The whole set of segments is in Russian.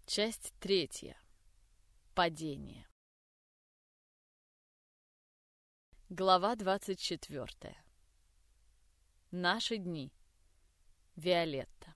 Часть 3. Падение. Глава 24. Наши дни. Виолетта.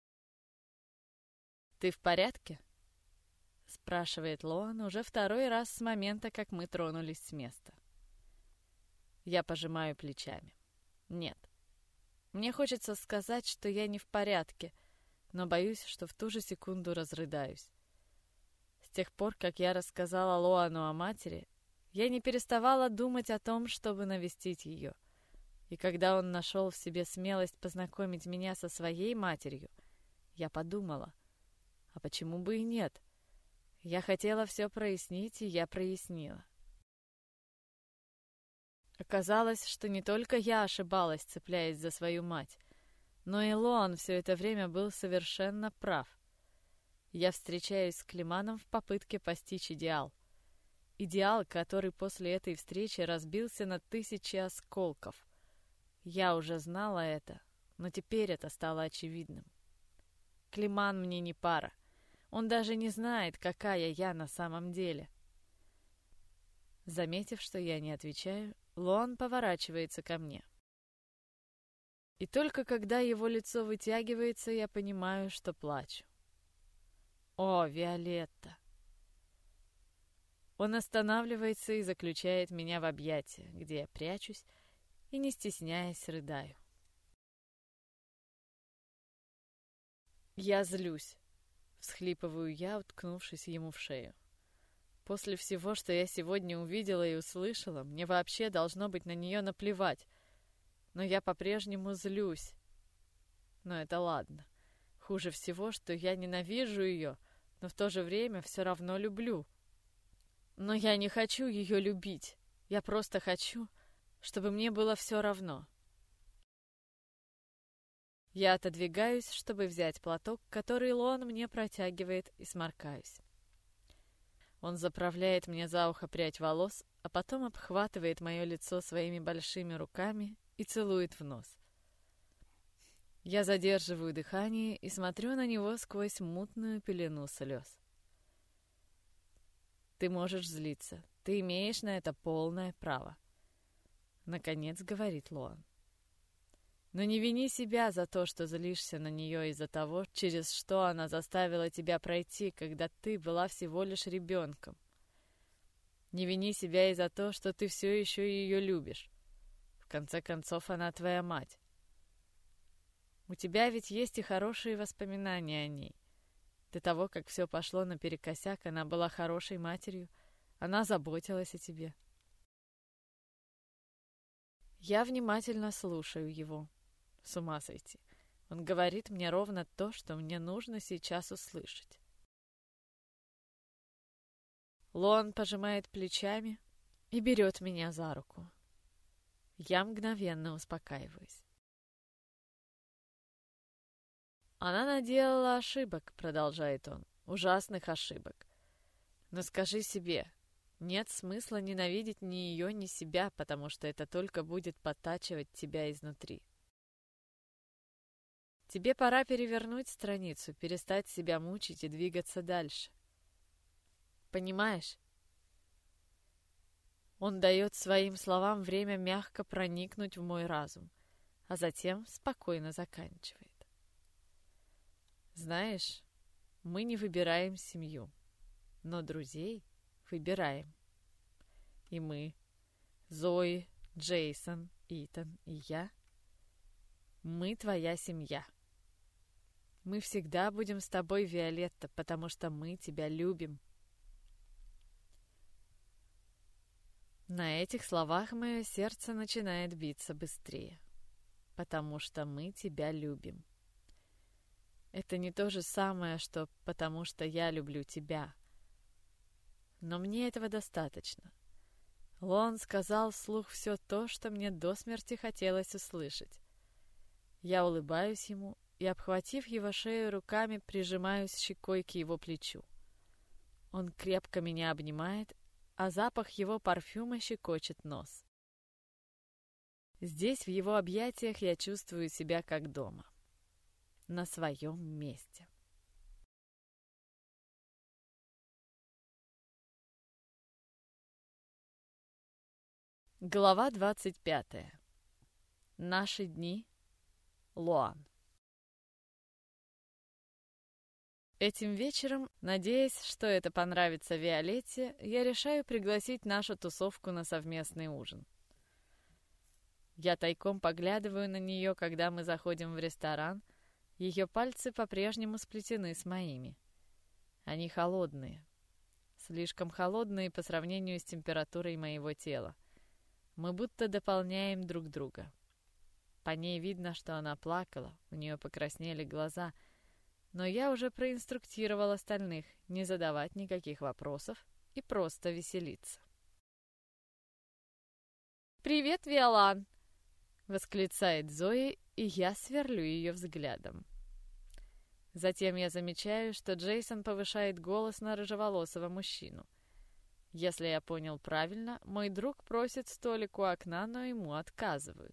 «Ты в порядке?» — спрашивает Лоан уже второй раз с момента, как мы тронулись с места. Я пожимаю плечами. Нет. Мне хочется сказать, что я не в порядке, но боюсь, что в ту же секунду разрыдаюсь. С тех пор, как я рассказала Лоану о матери, я не переставала думать о том, чтобы навестить ее. И когда он нашел в себе смелость познакомить меня со своей матерью, я подумала, а почему бы и нет? Я хотела все прояснить, и я прояснила. Оказалось, что не только я ошибалась, цепляясь за свою мать, но и Лоан все это время был совершенно прав. Я встречаюсь с Климаном в попытке постичь идеал. Идеал, который после этой встречи разбился на тысячи осколков. Я уже знала это, но теперь это стало очевидным. Климан мне не пара. Он даже не знает, какая я на самом деле. Заметив, что я не отвечаю, Лоан поворачивается ко мне. И только когда его лицо вытягивается, я понимаю, что плачу. О, Виолетта! Он останавливается и заключает меня в объятия, где я прячусь и, не стесняясь, рыдаю. Я злюсь, всхлипываю я, уткнувшись ему в шею. После всего, что я сегодня увидела и услышала, мне вообще должно быть на нее наплевать. Но я по-прежнему злюсь. Но это ладно. Хуже всего, что я ненавижу ее, но в то же время все равно люблю. Но я не хочу ее любить. Я просто хочу, чтобы мне было все равно. Я отодвигаюсь, чтобы взять платок, который Лоан мне протягивает, и сморкаюсь. Он заправляет мне за ухо прядь волос, а потом обхватывает мое лицо своими большими руками и целует в нос. Я задерживаю дыхание и смотрю на него сквозь мутную пелену слез. Ты можешь злиться. Ты имеешь на это полное право. Наконец говорит Лоан. Но не вини себя за то, что злишься на нее из-за того, через что она заставила тебя пройти, когда ты была всего лишь ребенком. Не вини себя и за то, что ты все еще ее любишь. В конце концов, она твоя мать. У тебя ведь есть и хорошие воспоминания о ней. До того, как все пошло наперекосяк, она была хорошей матерью, она заботилась о тебе. Я внимательно слушаю его. С ума сойти. Он говорит мне ровно то, что мне нужно сейчас услышать. Лоан пожимает плечами и берет меня за руку. Я мгновенно успокаиваюсь. Она наделала ошибок, продолжает он, ужасных ошибок. Но скажи себе, нет смысла ненавидеть ни ее, ни себя, потому что это только будет подтачивать тебя изнутри. Тебе пора перевернуть страницу, перестать себя мучить и двигаться дальше. Понимаешь? Он дает своим словам время мягко проникнуть в мой разум, а затем спокойно заканчивает. Знаешь, мы не выбираем семью, но друзей выбираем. И мы, Зои, Джейсон, Итан и я, мы твоя семья. Мы всегда будем с тобой, Виолетта, потому что мы тебя любим. На этих словах мое сердце начинает биться быстрее, потому что мы тебя любим. Это не то же самое, что потому что я люблю тебя. Но мне этого достаточно. Лоан сказал вслух все то, что мне до смерти хотелось услышать. Я улыбаюсь ему и, обхватив его шею руками, прижимаюсь щекой к его плечу. Он крепко меня обнимает, а запах его парфюма щекочет нос. Здесь, в его объятиях, я чувствую себя как дома. На своем месте. Глава 25. Наши дни. Лоан. Этим вечером, надеясь, что это понравится Виолетте, я решаю пригласить нашу тусовку на совместный ужин. Я тайком поглядываю на нее, когда мы заходим в ресторан. Ее пальцы по-прежнему сплетены с моими. Они холодные. Слишком холодные по сравнению с температурой моего тела. Мы будто дополняем друг друга. По ней видно, что она плакала, у нее покраснели глаза, но я уже проинструктировал остальных не задавать никаких вопросов и просто веселиться. «Привет, Виолан!» — восклицает Зои, и я сверлю ее взглядом. Затем я замечаю, что Джейсон повышает голос на рыжеволосого мужчину. Если я понял правильно, мой друг просит столик у окна, но ему отказывают.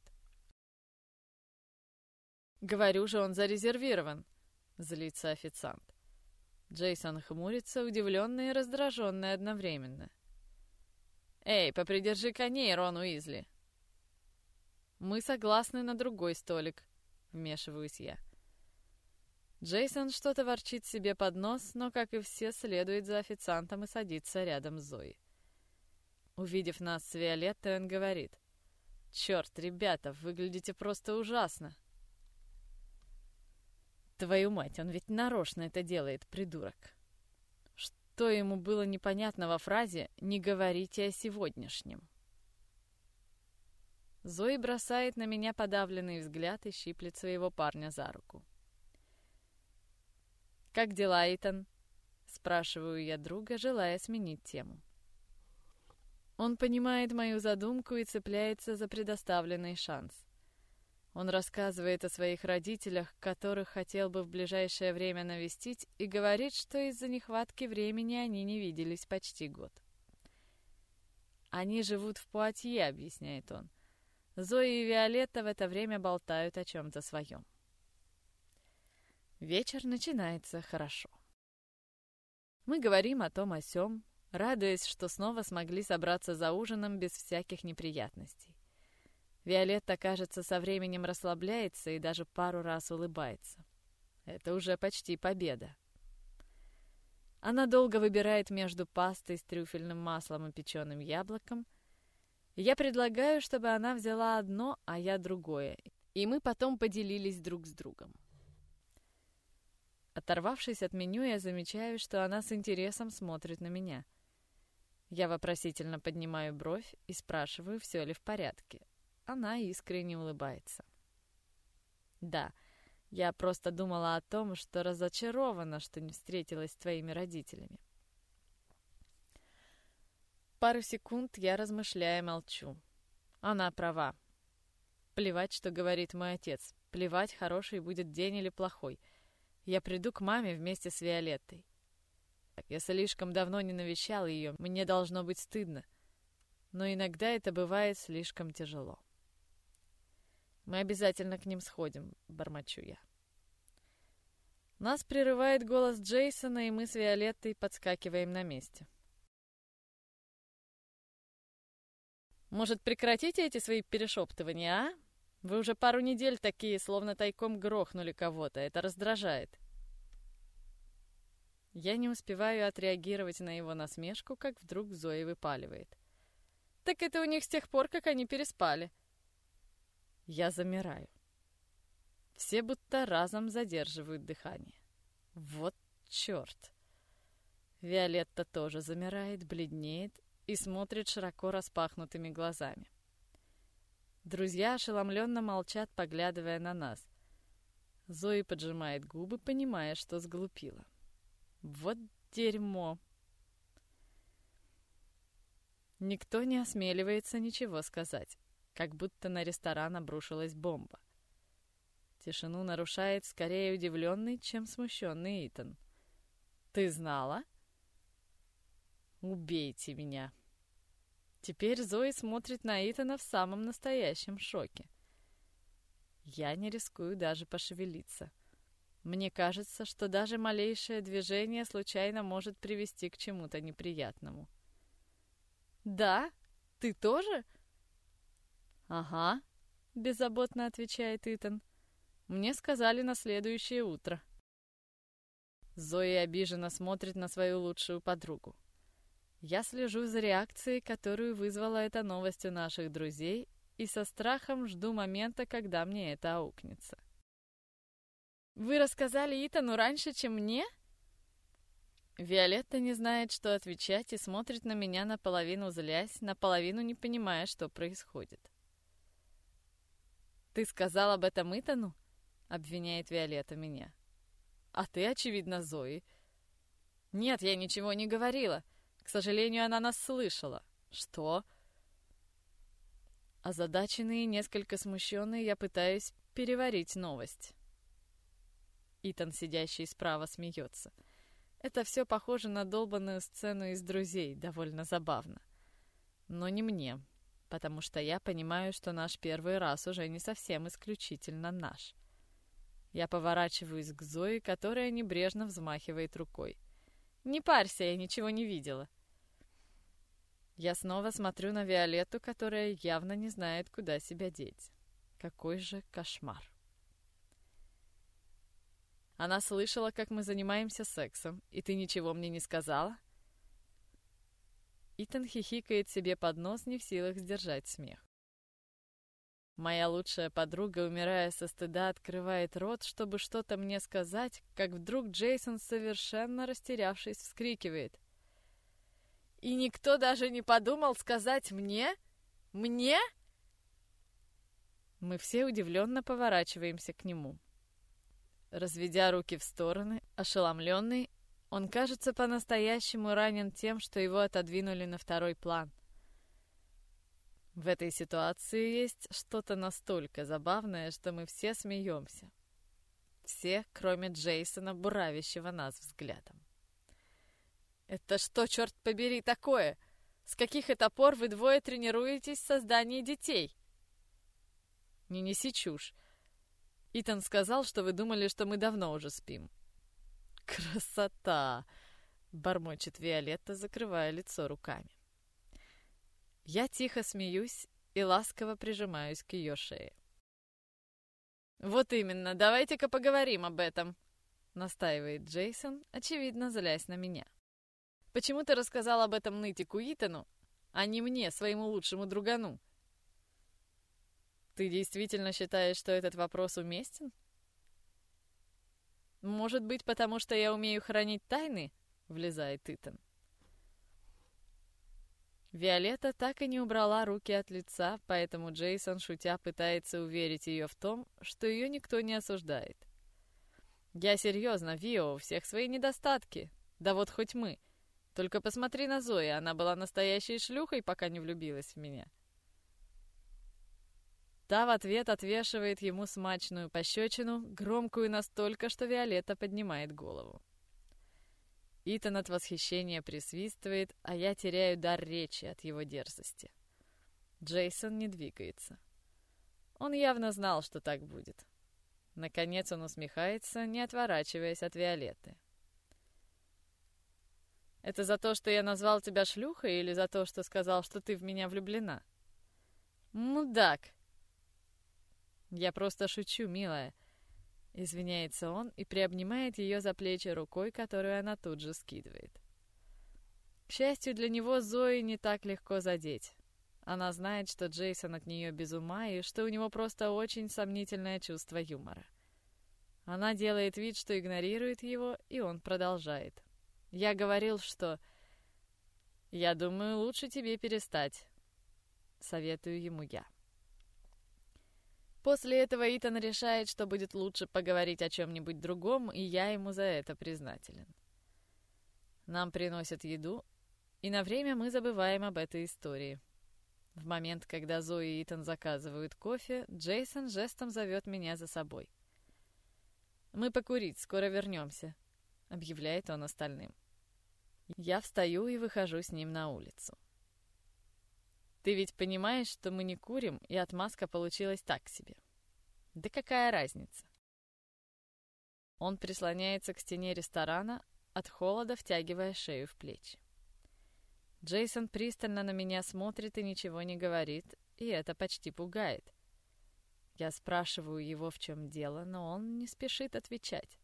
«Говорю же, он зарезервирован», — злится официант. Джейсон хмурится, удивленный и раздраженный одновременно. «Эй, попридержи коней, Рон Уизли!» «Мы согласны на другой столик», — вмешиваюсь я. Джейсон что-то ворчит себе под нос, но, как и все, следует за официантом и садится рядом с Зоей. Увидев нас с Виолеттой, он говорит: «Черт, ребята, выглядите просто ужасно!» Твою мать, он ведь нарочно это делает, придурок. Что ему было непонятно во фразе «не говорите о сегодняшнем»? Зои бросает на меня подавленный взгляд и щиплет своего парня за руку. «Как дела, Итан?» — спрашиваю я друга, желая сменить тему. Он понимает мою задумку и цепляется за предоставленный шанс. Он рассказывает о своих родителях, которых хотел бы в ближайшее время навестить, и говорит, что из-за нехватки времени они не виделись почти год. «Они живут в Пуатье», — объясняет он. Зои и Виолетта в это время болтают о чем-то своем. Вечер начинается хорошо. Мы говорим о том о сём, радуясь, что снова смогли собраться за ужином без всяких неприятностей. Виолетта, кажется, со временем расслабляется и даже пару раз улыбается. Это уже почти победа. Она долго выбирает между пастой с трюфельным маслом и печеным яблоком. Я предлагаю, чтобы она взяла одно, а я другое, и мы потом поделились друг с другом. Оторвавшись от меню, я замечаю, что она с интересом смотрит на меня. Я вопросительно поднимаю бровь и спрашиваю, все ли в порядке. Она искренне улыбается. «Да, я просто думала о том, что разочарована, что не встретилась с твоими родителями». Пару секунд я размышляя молчу. Она права. Плевать, что говорит мой отец. Плевать, хороший будет день или плохой. Я приду к маме вместе с Виолеттой. Я слишком давно не навещал ее, мне должно быть стыдно. Но иногда это бывает слишком тяжело. Мы обязательно к ним сходим, бормочу я. Нас прерывает голос Джейсона, и мы с Виолеттой подскакиваем на месте. «Может, прекратите эти свои перешептывания, а? Вы уже пару недель такие, словно тайком грохнули кого-то. Это раздражает». Я не успеваю отреагировать на его насмешку, как вдруг Зоя выпаливает: «Так это у них с тех пор, как они переспали». Я замираю. Все будто разом задерживают дыхание. Вот черт! Виолетта тоже замирает, бледнеет и смотрит широко распахнутыми глазами. Друзья ошеломленно молчат, поглядывая на нас. Зои поджимает губы, понимая, что сглупила. Вот дерьмо! Никто не осмеливается ничего сказать, как будто на ресторан обрушилась бомба. Тишину нарушает скорее удивленный, чем смущенный Итан. «Ты знала?» «Убейте меня!» Теперь Зои смотрит на Итана в самом настоящем шоке. Я не рискую даже пошевелиться. Мне кажется, что даже малейшее движение случайно может привести к чему-то неприятному. «Да? Ты тоже?» «Ага», — беззаботно отвечает Итан. «Мне сказали на следующее утро». Зои обиженно смотрит на свою лучшую подругу. Я слежу за реакцией, которую вызвала эта новость у наших друзей, и со страхом жду момента, когда мне это аукнется. «Вы рассказали Итану раньше, чем мне?» Виолетта не знает, что отвечать, и смотрит на меня, наполовину злясь, наполовину не понимая, что происходит. «Ты сказал об этом Итану?» — обвиняет Виолетта меня. «А ты, очевидно, Зои». «Нет, я ничего не говорила. К сожалению, она нас слышала». «Что?» Озадаченный и несколько смущенный, я пытаюсь переварить новость. Итан, сидящий справа, смеется. Это все похоже на долбанную сцену из «Друзей», довольно забавно. Но не мне, потому что я понимаю, что наш первый раз уже не совсем исключительно наш. Я поворачиваюсь к Зое, которая небрежно взмахивает рукой. «Не парься, я ничего не видела». Я снова смотрю на Виолетту, которая явно не знает, куда себя деть. Какой же кошмар. Она слышала, как мы занимаемся сексом, и ты ничего мне не сказала? Итан хихикает себе под нос, не в силах сдержать смех. Моя лучшая подруга, умирая со стыда, открывает рот, чтобы что-то мне сказать, как вдруг Джейсон, совершенно растерявшись, вскрикивает. «И никто даже не подумал сказать мне? Мне?» Мы все удивленно поворачиваемся к нему. Разведя руки в стороны, ошеломленный, он, кажется, по-настоящему ранен тем, что его отодвинули на второй план. В этой ситуации есть что-то настолько забавное, что мы все смеемся. Все, кроме Джейсона, буравящего нас взглядом. «Это что, черт побери, такое? С каких это пор вы двое тренируетесь в создании детей?» «Не неси чушь. Итан сказал, что вы думали, что мы давно уже спим». «Красота!» — бормочет Виолетта, закрывая лицо руками. Я тихо смеюсь и ласково прижимаюсь к ее шее. «Вот именно, давайте-ка поговорим об этом», — настаивает Джейсон, очевидно, злясь на меня. «Почему ты рассказал об этом нытику Итану, а не мне, своему лучшему другану?» «Ты действительно считаешь, что этот вопрос уместен?» «Может быть, потому что я умею хранить тайны?» — влезает Итан. Виолетта так и не убрала руки от лица, поэтому Джейсон, шутя, пытается уверить ее в том, что ее никто не осуждает. «Я серьезно, Вио, у всех свои недостатки. Да вот хоть мы. Только посмотри на Зои, она была настоящей шлюхой, пока не влюбилась в меня». Та в ответ отвешивает ему смачную пощечину, громкую настолько, что Виолетта поднимает голову. Итан от восхищения присвистывает, а я теряю дар речи от его дерзости. Джейсон не двигается. Он явно знал, что так будет. Наконец он усмехается, не отворачиваясь от Виолетты. «Это за то, что я назвал тебя шлюхой, или за то, что сказал, что ты в меня влюблена?» «Мудак!» «Я просто шучу, милая», — извиняется он и приобнимает ее за плечи рукой, которую она тут же скидывает. К счастью для него, Зои не так легко задеть. Она знает, что Джейсон от нее без ума и что у него просто очень сомнительное чувство юмора. Она делает вид, что игнорирует его, и он продолжает. «Я говорил, что... Я думаю, лучше тебе перестать», — советую ему я. После этого Итан решает, что будет лучше поговорить о чем-нибудь другом, и я ему за это признателен. Нам приносят еду, и на время мы забываем об этой истории. В момент, когда Зои и Итан заказывают кофе, Джейсон жестом зовет меня за собой. «Мы покурить, скоро вернемся», — объявляет он остальным. Я встаю и выхожу с ним на улицу. «Ты ведь понимаешь, что мы не курим, и отмазка получилась так себе?» «Да какая разница?» Он прислоняется к стене ресторана, от холода втягивая шею в плечи. Джейсон пристально на меня смотрит и ничего не говорит, и это почти пугает. Я спрашиваю его, в чем дело, но он не спешит отвечать.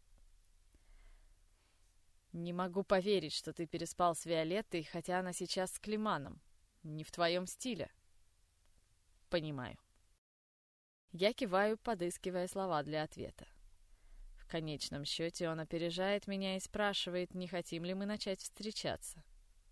«Не могу поверить, что ты переспал с Виолеттой, хотя она сейчас с Климаном. Не в твоем стиле». «Понимаю». Я киваю, подыскивая слова для ответа. В конечном счете он опережает меня и спрашивает, не хотим ли мы начать встречаться.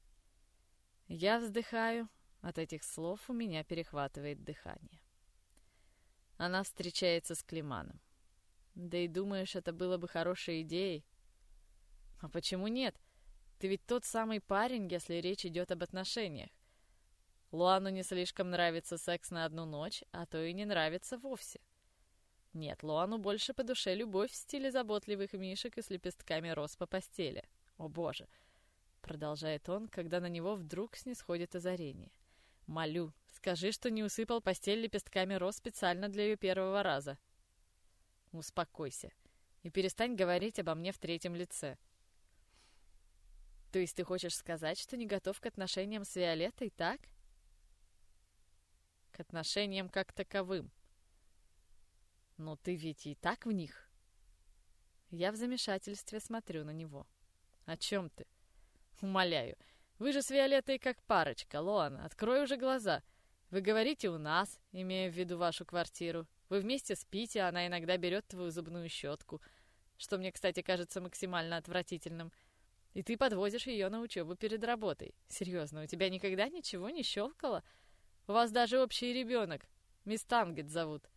Я вздыхаю, от этих слов у меня перехватывает дыхание. Она встречается с Климаном. Да и думаешь, это было бы хорошей идеей? А почему нет? Ты ведь тот самый парень, если речь идет об отношениях. Луану не слишком нравится секс на одну ночь, а то и не нравится вовсе. Нет, Луану больше по душе любовь в стиле заботливых мишек и с лепестками роз по постели. О боже! Продолжает он, когда на него вдруг снисходит озарение. Молю, скажи, что не усыпал постель лепестками роз специально для ее первого раза. Успокойся и перестань говорить обо мне в третьем лице. То есть ты хочешь сказать, что не готов к отношениям с Виолеттой, так? К отношениям как таковым. Но ты ведь и так в них. Я в замешательстве смотрю на него. О чем ты? Умоляю, вы же с Виолеттой как парочка, Лоана, открой уже глаза. Вы говорите «у нас», имея в виду вашу квартиру. Вы вместе спите, она иногда берет твою зубную щетку, что мне, кстати, кажется максимально отвратительным. И ты подвозишь ее на учебу перед работой. Серьезно, у тебя никогда ничего не щелкало? У вас даже общий ребенок. Мисс Тангет зовут.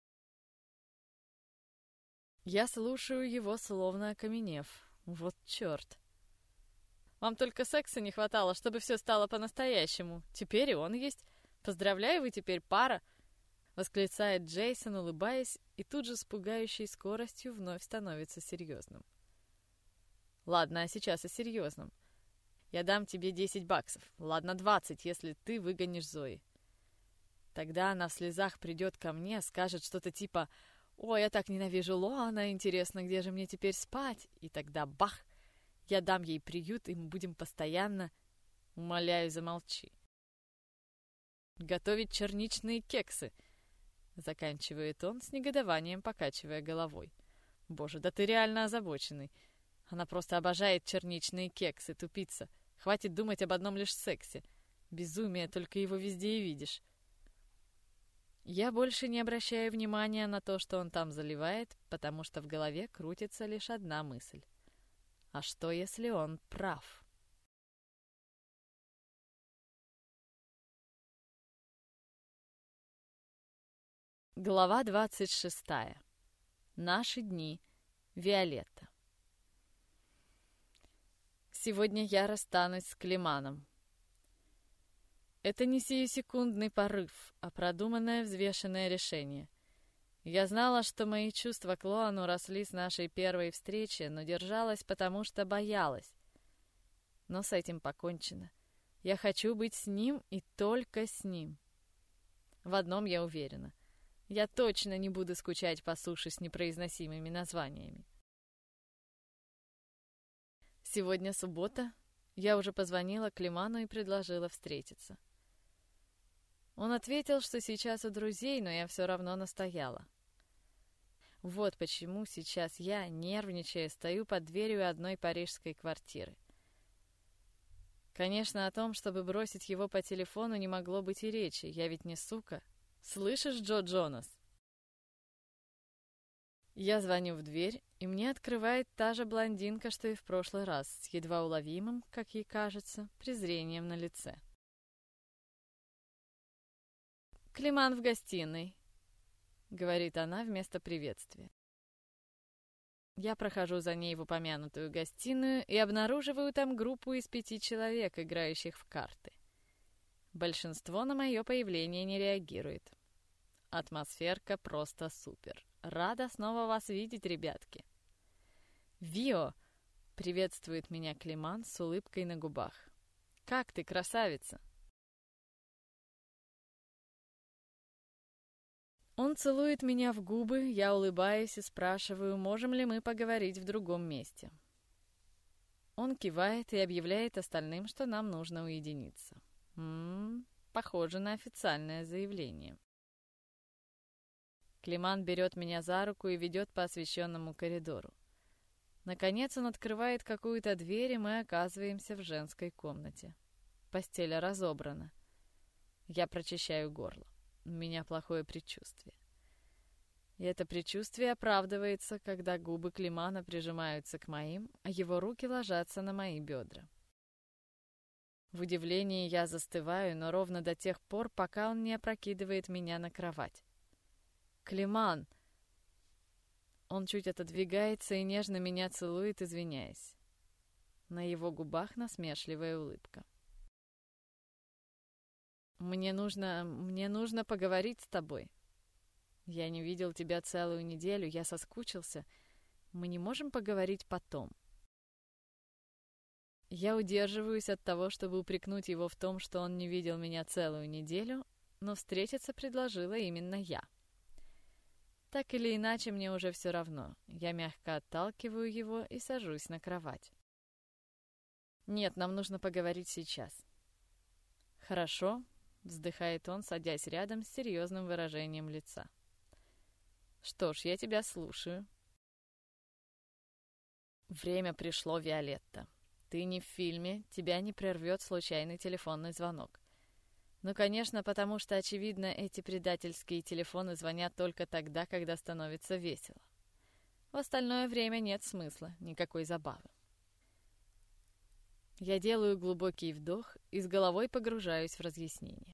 Я слушаю его, словно окаменев. Вот черт. Вам только секса не хватало, чтобы все стало по-настоящему. Теперь и он есть. Поздравляю, вы теперь пара. Восклицает Джейсон, улыбаясь, и тут же с пугающей скоростью вновь становится серьезным. Ладно, а сейчас о серьезном. Я дам тебе $10. Ладно, 20, если ты выгонишь Зои. Тогда она в слезах придет ко мне, скажет что-то типа «Ой, я так ненавижу Лоана, интересно, где же мне теперь спать?» И тогда бах! Я дам ей приют, и мы будем постоянно... Умоляю, замолчи. Готовить черничные кексы. Заканчивает он с негодованием, покачивая головой. Боже, да ты реально озабоченный. Она просто обожает черничные кексы, тупица. Хватит думать об одном лишь сексе. Безумие, только его везде и видишь. Я больше не обращаю внимания на то, что он там заливает, потому что в голове крутится лишь одна мысль. А что, если он прав? Глава 26. Наши дни. Виолетта. Сегодня я расстанусь с Климаном. Это не сиюсекундный порыв, а продуманное взвешенное решение. Я знала, что мои чувства к Лоану росли с нашей первой встречи, но держалась, потому что боялась. Но с этим покончено. Я хочу быть с ним и только с ним. В одном я уверена. Я точно не буду скучать по суше с непроизносимыми названиями. Сегодня суббота. Я уже позвонила Климану и предложила встретиться. Он ответил, что сейчас у друзей, но я все равно настояла. Вот почему сейчас я, нервничая, стою под дверью одной парижской квартиры. Конечно, о том, чтобы бросить его по телефону, не могло быть и речи. Я ведь не сука. Слышишь, Джо Джонас? Я звоню в дверь, и мне открывает та же блондинка, что и в прошлый раз, с едва уловимым, как ей кажется, презрением на лице. «Климан в гостиной», — говорит она вместо приветствия. Я прохожу за ней в упомянутую гостиную и обнаруживаю там группу из 5 человек, играющих в карты. Большинство на мое появление не реагирует. Атмосферка просто супер. Рада снова вас видеть, ребятки. «Вио!» — приветствует меня Климан с улыбкой на губах. «Как ты, красавица?» Он целует меня в губы, я улыбаюсь и спрашиваю, можем ли мы поговорить в другом месте. Он кивает и объявляет остальным, что нам нужно уединиться. Похоже на официальное заявление. Климан берет меня за руку и ведет по освещенному коридору. Наконец он открывает какую-то дверь, и мы оказываемся в женской комнате. Постель разобрана. Я прочищаю горло. У меня плохое предчувствие. И это предчувствие оправдывается, когда губы Климана прижимаются к моим, а его руки ложатся на мои бедра. В удивлении я застываю, но ровно до тех пор, пока он не опрокидывает меня на кровать. «Климан!» Он чуть отодвигается и нежно меня целует, извиняясь. На его губах насмешливая улыбка. Мне нужно поговорить с тобой. Я не видел тебя целую неделю, я соскучился. Мы не можем поговорить потом?» Я удерживаюсь от того, чтобы упрекнуть его в том, что он не видел меня целую неделю, но встретиться предложила именно я. Так или иначе, мне уже все равно. Я мягко отталкиваю его и сажусь на кровать. «Нет, нам нужно поговорить сейчас». «Хорошо», — вздыхает он, садясь рядом с серьезным выражением лица. «Что ж, я тебя слушаю». «Время пришло, Виолетта. Ты не в фильме, тебя не прервет случайный телефонный звонок. Ну, конечно, потому что, очевидно, эти предательские телефоны звонят только тогда, когда становится весело. В остальное время нет смысла, никакой забавы. Я делаю глубокий вдох и с головой погружаюсь в разъяснение.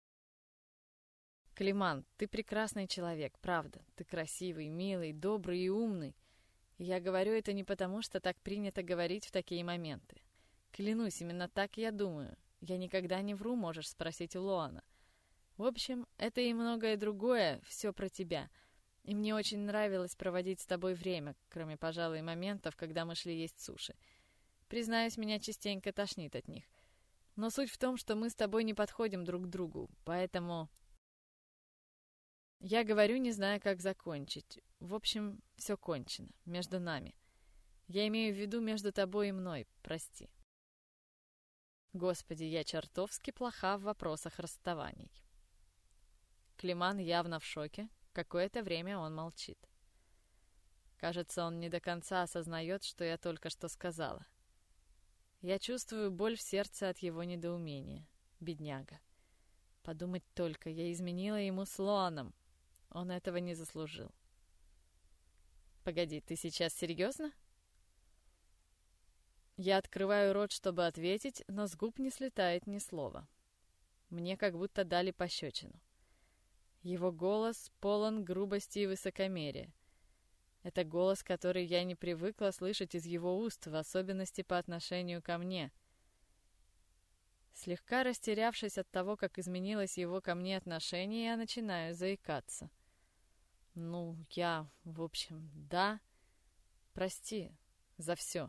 Климан, ты прекрасный человек, правда. Ты красивый, милый, добрый и умный. И я говорю это не потому, что так принято говорить в такие моменты. Клянусь, именно так я думаю. Я никогда не вру, можешь спросить у Лоана. В общем, это и многое другое, все про тебя. И мне очень нравилось проводить с тобой время, кроме, пожалуй, моментов, когда мы шли есть суши. Признаюсь, меня частенько тошнит от них. Но суть в том, что мы с тобой не подходим друг к другу, поэтому... Я говорю, не зная, как закончить. В общем, все кончено. Между нами. Я имею в виду между тобой и мной. Прости. Господи, я чертовски плоха в вопросах расставаний. Климан явно в шоке. Какое-то время он молчит. Кажется, он не до конца осознает, что я только что сказала. Я чувствую боль в сердце от его недоумения. Бедняга. Подумать только, я изменила ему с Лоаном. Он этого не заслужил. Погоди, ты сейчас серьезно? Я открываю рот, чтобы ответить, но с губ не слетает ни слова. Мне как будто дали пощечину. Его голос полон грубости и высокомерия. Это голос, который я не привыкла слышать из его уст, в особенности по отношению ко мне. Слегка растерявшись от того, как изменилось его ко мне отношение, я начинаю заикаться. В общем, да. Прости за все.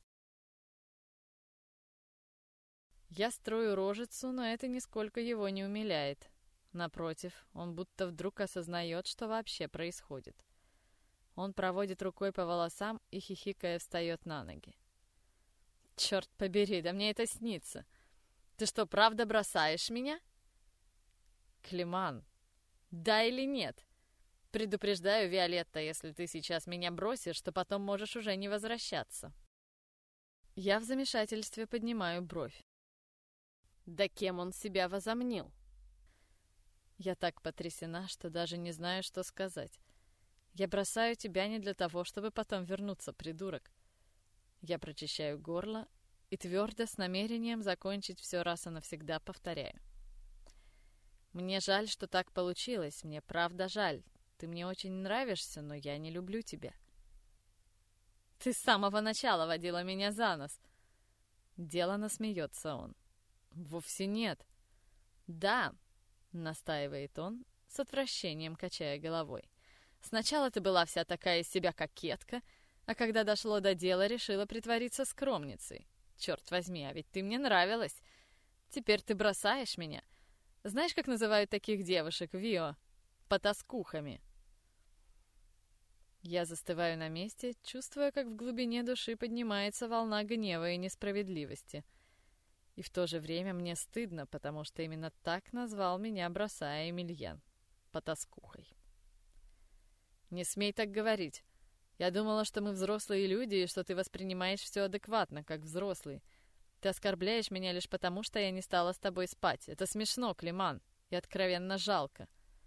Я строю рожицу, но это нисколько его не умиляет. Напротив, он будто вдруг осознает, что вообще происходит. Он проводит рукой по волосам и, хихикая, встает на ноги. «Черт побери, да мне это снится! Ты что, правда бросаешь меня?» «Климан, да или нет? Предупреждаю, Виолетта, если ты сейчас меня бросишь, то потом можешь уже не возвращаться». Я в замешательстве поднимаю бровь. Да кем он себя возомнил? Я так потрясена, что даже не знаю, что сказать. Я бросаю тебя не для того, чтобы потом вернуться, придурок. Я прочищаю горло и твердо, с намерением закончить все раз и навсегда, повторяю. Мне жаль, что так получилось, мне правда жаль. Ты мне очень нравишься, но я не люблю тебя. Ты с самого начала водила меня за нос. Делано смеется он. Вовсе нет. Да, настаивает он, с отвращением качая головой. Сначала ты была вся такая из себя кокетка, а когда дошло до дела, решила притвориться скромницей. Черт возьми, а ведь ты мне нравилась. Теперь ты бросаешь меня. Знаешь, как называют таких девушек, Вио? Потаскухами. Я застываю на месте, чувствуя, как в глубине души поднимается волна гнева и несправедливости. И в то же время мне стыдно, потому что именно так назвал меня, бросая Эмильен. Потаскухой. «Не смей так говорить. Я думала, что мы взрослые люди, и что ты воспринимаешь все адекватно, как взрослый. Ты оскорбляешь меня лишь потому, что я не стала с тобой спать. Это смешно, Климан, и откровенно жалко».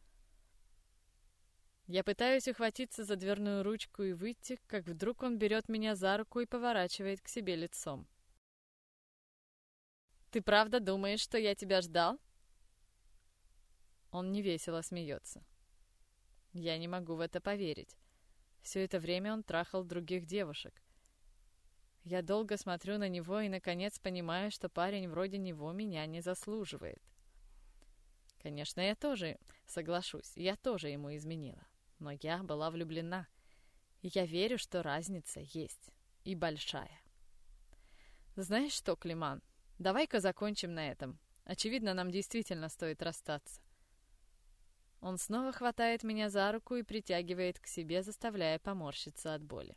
Я пытаюсь ухватиться за дверную ручку и выйти, как вдруг он берет меня за руку и поворачивает к себе лицом. «Ты правда думаешь, что я тебя ждал?» Он невесело смеется. Я не могу в это поверить. Все это время он трахал других девушек. Я долго смотрю на него и, наконец, понимаю, что парень вроде него меня не заслуживает. Конечно, я тоже соглашусь, я тоже ему изменила. Но я была влюблена, и я верю, что разница есть, и большая. Знаешь что, Климан, давай-ка закончим на этом. Очевидно, нам действительно стоит расстаться. Он снова хватает меня за руку и притягивает к себе, заставляя поморщиться от боли.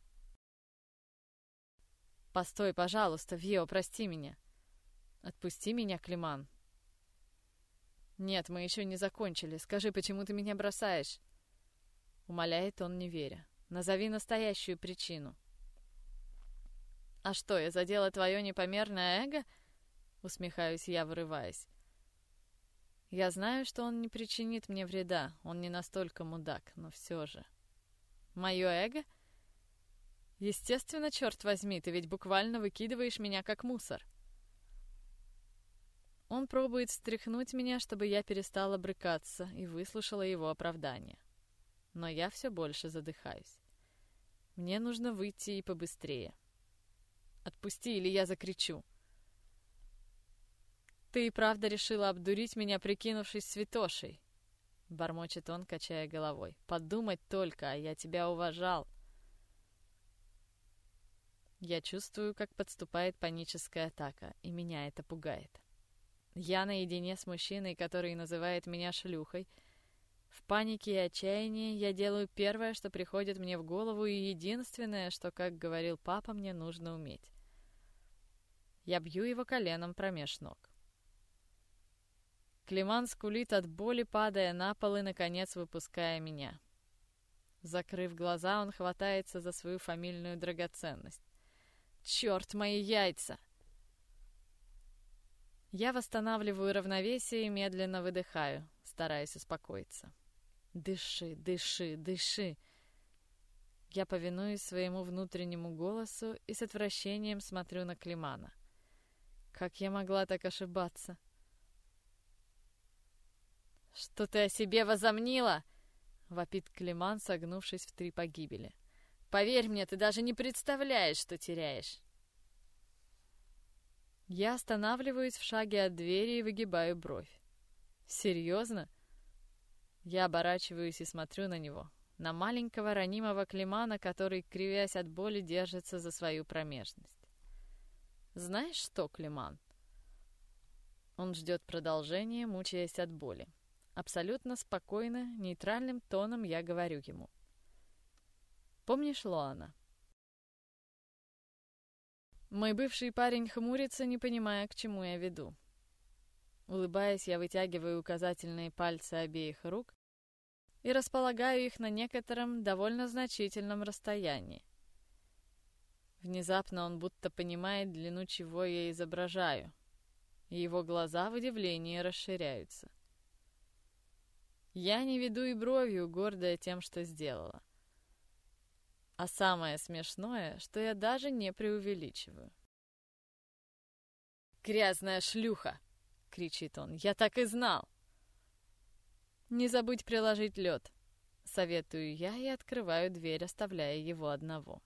«Постой, пожалуйста, Вио, прости меня. Отпусти меня, Климан». «Нет, мы еще не закончили. Скажи, почему ты меня бросаешь?» Умоляет он, не веря. «Назови настоящую причину». «А что, я задела твое непомерное эго?» Усмехаюсь я, вырываясь. Я знаю, что он не причинит мне вреда, он не настолько мудак, но все же. Мое эго? Естественно, черт возьми, ты ведь буквально выкидываешь меня как мусор. Он пробует встряхнуть меня, чтобы я перестала брыкаться и выслушала его оправдание. Но я все больше задыхаюсь. Мне нужно выйти и побыстрее. Отпусти, или я закричу. «Ты и правда решила обдурить меня, прикинувшись святошей?» Бормочет он, качая головой. «Подумать только, а я тебя уважал». Я чувствую, как подступает паническая атака, и меня это пугает. Я наедине с мужчиной, который называет меня шлюхой. В панике и отчаянии я делаю первое, что приходит мне в голову, и единственное, что, как говорил папа, мне нужно уметь. Я бью его коленом промеж ног. Климан скулит от боли, падая на пол и, наконец, выпуская меня. Закрыв глаза, он хватается за свою фамильную драгоценность. «Черт, мои яйца!» Я восстанавливаю равновесие и медленно выдыхаю, стараясь успокоиться. «Дыши, дыши, дыши!» Я повинуюсь своему внутреннему голосу и с отвращением смотрю на Климана. Как я могла так ошибаться? «Что ты о себе возомнила?» — вопит Климан, согнувшись в 3 погибели. «Поверь мне, ты даже не представляешь, что теряешь!» Я останавливаюсь в шаге от двери и выгибаю бровь. «Серьезно?» Я оборачиваюсь и смотрю на него, на маленького ранимого Климана, который, кривясь от боли, держится за свою промежность. «Знаешь что, Климан?» Он ждет продолжения, мучаясь от боли. Абсолютно спокойно, нейтральным тоном я говорю ему. «Помнишь Лоана?» Мой бывший парень хмурится, не понимая, к чему я веду. Улыбаясь, я вытягиваю указательные пальцы обеих рук и располагаю их на некотором довольно значительном расстоянии. Внезапно он будто понимает, длину чего я изображаю, и его глаза в удивлении расширяются. Я не веду и бровью, гордая тем, что сделала. А самое смешное, что я даже не преувеличиваю. «Грязная шлюха!» — кричит он. «Я так и знал!» «Не забудь приложить лед!» — советую я и открываю дверь, оставляя его одного.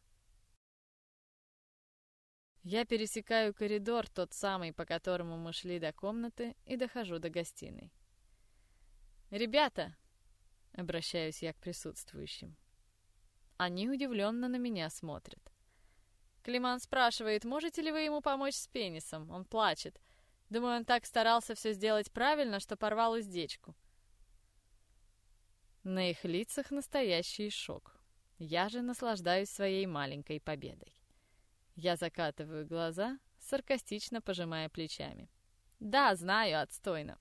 Я пересекаю коридор, тот самый, по которому мы шли до комнаты, и дохожу до гостиной. «Ребята!» — обращаюсь я к присутствующим. Они удивленно на меня смотрят. Климан спрашивает, можете ли вы ему помочь с пенисом? Он плачет. Думаю, он так старался все сделать правильно, что порвал уздечку. На их лицах настоящий шок. Я же наслаждаюсь своей маленькой победой. Я закатываю глаза, саркастично пожимая плечами. Да, знаю, отстойно.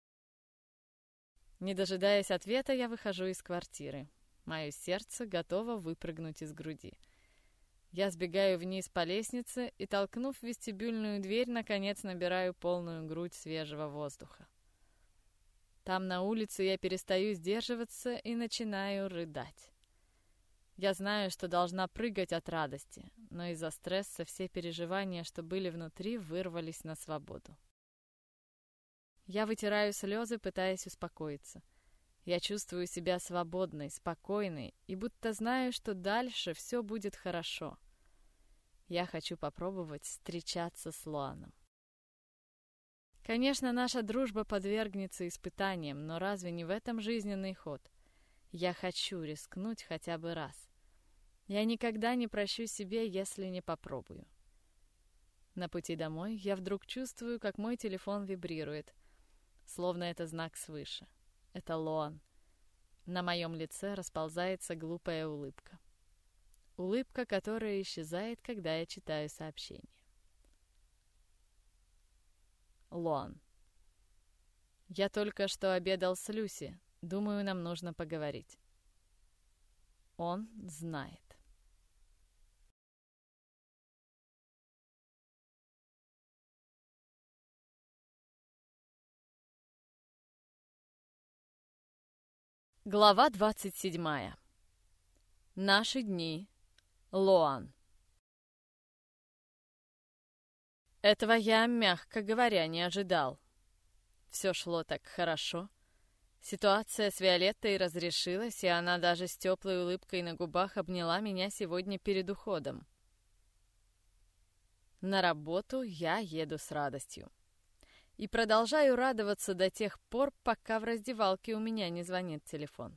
Не дожидаясь ответа, я выхожу из квартиры. Мое сердце готово выпрыгнуть из груди. Я сбегаю вниз по лестнице и, толкнув вестибюльную дверь, наконец набираю полную грудь свежего воздуха. Там на улице я перестаю сдерживаться и начинаю рыдать. Я знаю, что должна прыгать от радости, но из-за стресса все переживания, что были внутри, вырвались на свободу. Я вытираю слезы, пытаясь успокоиться. Я чувствую себя свободной, спокойной и будто знаю, что дальше все будет хорошо. Я хочу попробовать встречаться с Лоаном. Конечно, наша дружба подвергнется испытаниям, но разве не в этом жизненный ход? Я хочу рискнуть хотя бы раз. Я никогда не прощу себе, если не попробую. На пути домой я вдруг чувствую, как мой телефон вибрирует, словно это знак свыше. Это Лоан. На моем лице расползается глупая улыбка. Улыбка, которая исчезает, когда я читаю сообщение. Лоан. Я только что обедал с Люси. Думаю, нам нужно поговорить. Он знает. Глава 27. Наши дни. Лоан. Этого я, мягко говоря, не ожидал. Все шло так хорошо. Ситуация с Виолеттой разрешилась, и она даже с теплой улыбкой на губах обняла меня сегодня перед уходом. На работу я еду с радостью. И продолжаю радоваться до тех пор, пока в раздевалке у меня не звонит телефон.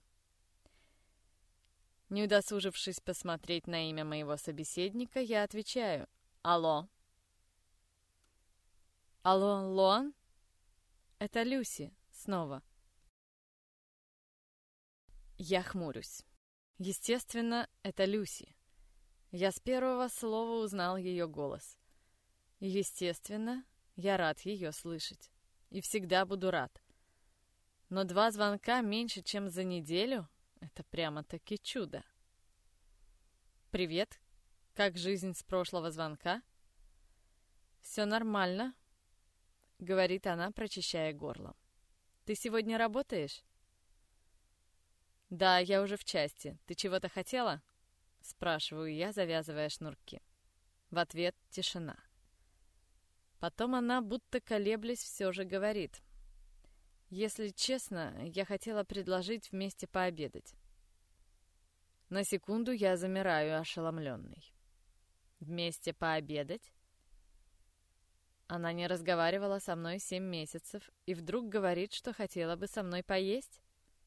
Не удосужившись посмотреть на имя моего собеседника, я отвечаю: «Алло». «Алло, Лоан?» «Это Люси. Снова». Я хмурюсь. Естественно, это Люси. Я с первого слова узнал ее голос. Естественно, я рад ее слышать. И всегда буду рад. Но 2 звонка меньше, чем за неделю — это прямо-таки чудо. «Привет. Как жизнь с прошлого звонка?» «Все нормально», — говорит она, прочищая горло. «Ты сегодня работаешь?» «Да, я уже в части. Ты чего-то хотела?» — спрашиваю я, завязывая шнурки. В ответ тишина. Потом она, будто колеблясь, все же говорит: «Если честно, я хотела предложить вместе пообедать». На секунду я замираю, ошеломленный. «Вместе пообедать?» Она не разговаривала со мной 7 месяцев и вдруг говорит, что хотела бы со мной поесть?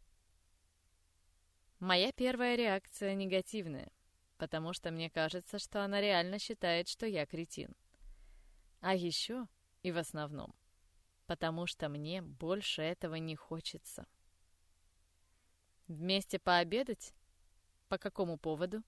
Моя первая реакция негативная, потому что мне кажется, что она реально считает, что я кретин. А еще, и в основном, потому что мне больше этого не хочется. Вместе пообедать? По какому поводу?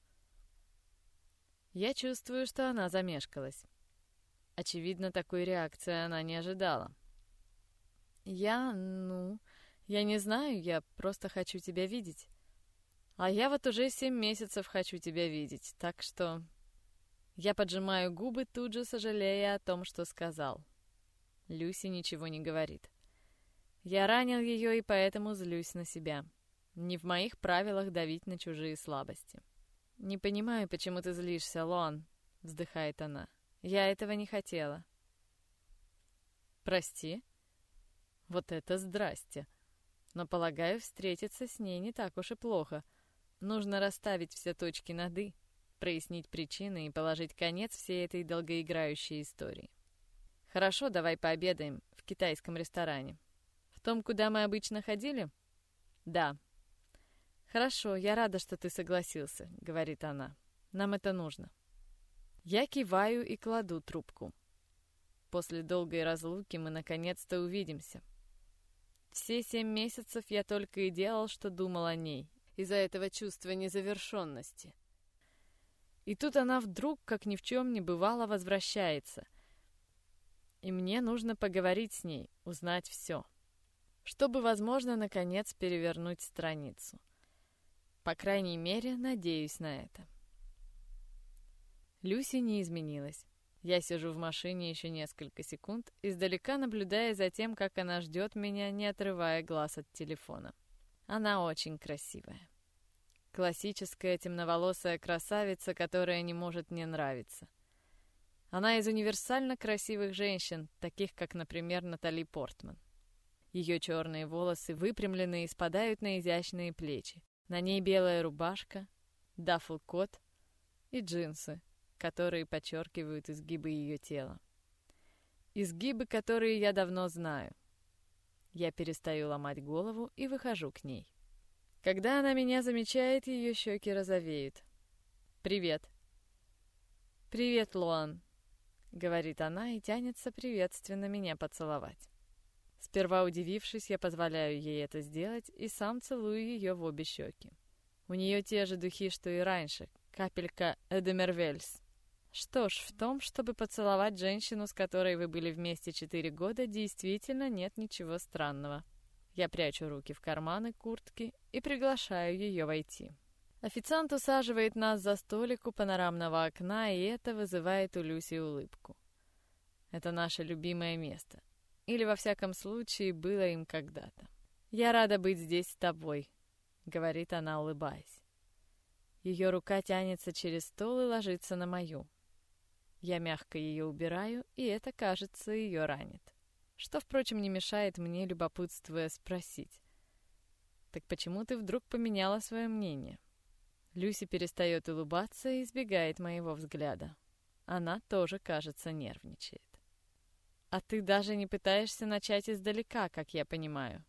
Я чувствую, что она замешкалась. Очевидно, такой реакции она не ожидала. Я не знаю, я просто хочу тебя видеть. А я вот уже 7 месяцев хочу тебя видеть, так что... Я поджимаю губы, тут же сожалея о том, что сказал. Люси ничего не говорит. Я ранил ее и поэтому злюсь на себя. Не в моих правилах давить на чужие слабости. «Не понимаю, почему ты злишься, Лоан», — вздыхает она. «Я этого не хотела». «Прости?» Вот это здрасте. Но, полагаю, встретиться с ней не так уж и плохо. Нужно расставить все точки над «и», прояснить причины и положить конец всей этой долгоиграющей истории. «Хорошо, давай пообедаем в китайском ресторане. В том, куда мы обычно ходили?» «Да». «Хорошо, я рада, что ты согласился», — говорит она. «Нам это нужно». Я киваю и кладу трубку. После долгой разлуки мы наконец-то увидимся. Все 7 месяцев я только и делал, что думал о ней, из-за этого чувства незавершенности. И тут она вдруг, как ни в чем не бывало, возвращается. И мне нужно поговорить с ней, узнать все, чтобы, возможно, наконец перевернуть страницу. По крайней мере, надеюсь на это. Люси не изменилась. Я сижу в машине еще несколько секунд, издалека наблюдая за тем, как она ждет меня, не отрывая глаз от телефона. Она очень красивая. Классическая темноволосая красавица, которая не может не нравиться. Она из универсально красивых женщин, таких как, например, Натали Портман. Ее черные волосы выпрямлены и спадают на изящные плечи. На ней белая рубашка, даффл-кот и джинсы, которые подчеркивают изгибы ее тела. Изгибы, которые я давно знаю. Я перестаю ломать голову и выхожу к ней. Когда она меня замечает, ее щеки розовеют. «Привет». «Привет, Лоан», — говорит она и тянется приветственно меня поцеловать. Сперва удивившись, я позволяю ей это сделать и сам целую ее в обе щеки. У нее те же духи, что и раньше, капелька Эдемервельс. Что ж, в том, чтобы поцеловать женщину, с которой вы были вместе 4 года, действительно нет ничего странного. Я прячу руки в карманы куртки и приглашаю ее войти. Официант усаживает нас за столик у панорамного окна, и это вызывает у Люси улыбку. Это наше любимое место. Или, во всяком случае, было им когда-то. «Я рада быть здесь с тобой», — говорит она, улыбаясь. Ее рука тянется через стол и ложится на мою. Я мягко ее убираю, и это, кажется, ее ранит. Что, впрочем, не мешает мне, любопытствуя, спросить. «Так почему ты вдруг поменяла свое мнение?» Люси перестает улыбаться и избегает моего взгляда. Она тоже, кажется, нервничает. «А ты даже не пытаешься начать издалека, как я понимаю?»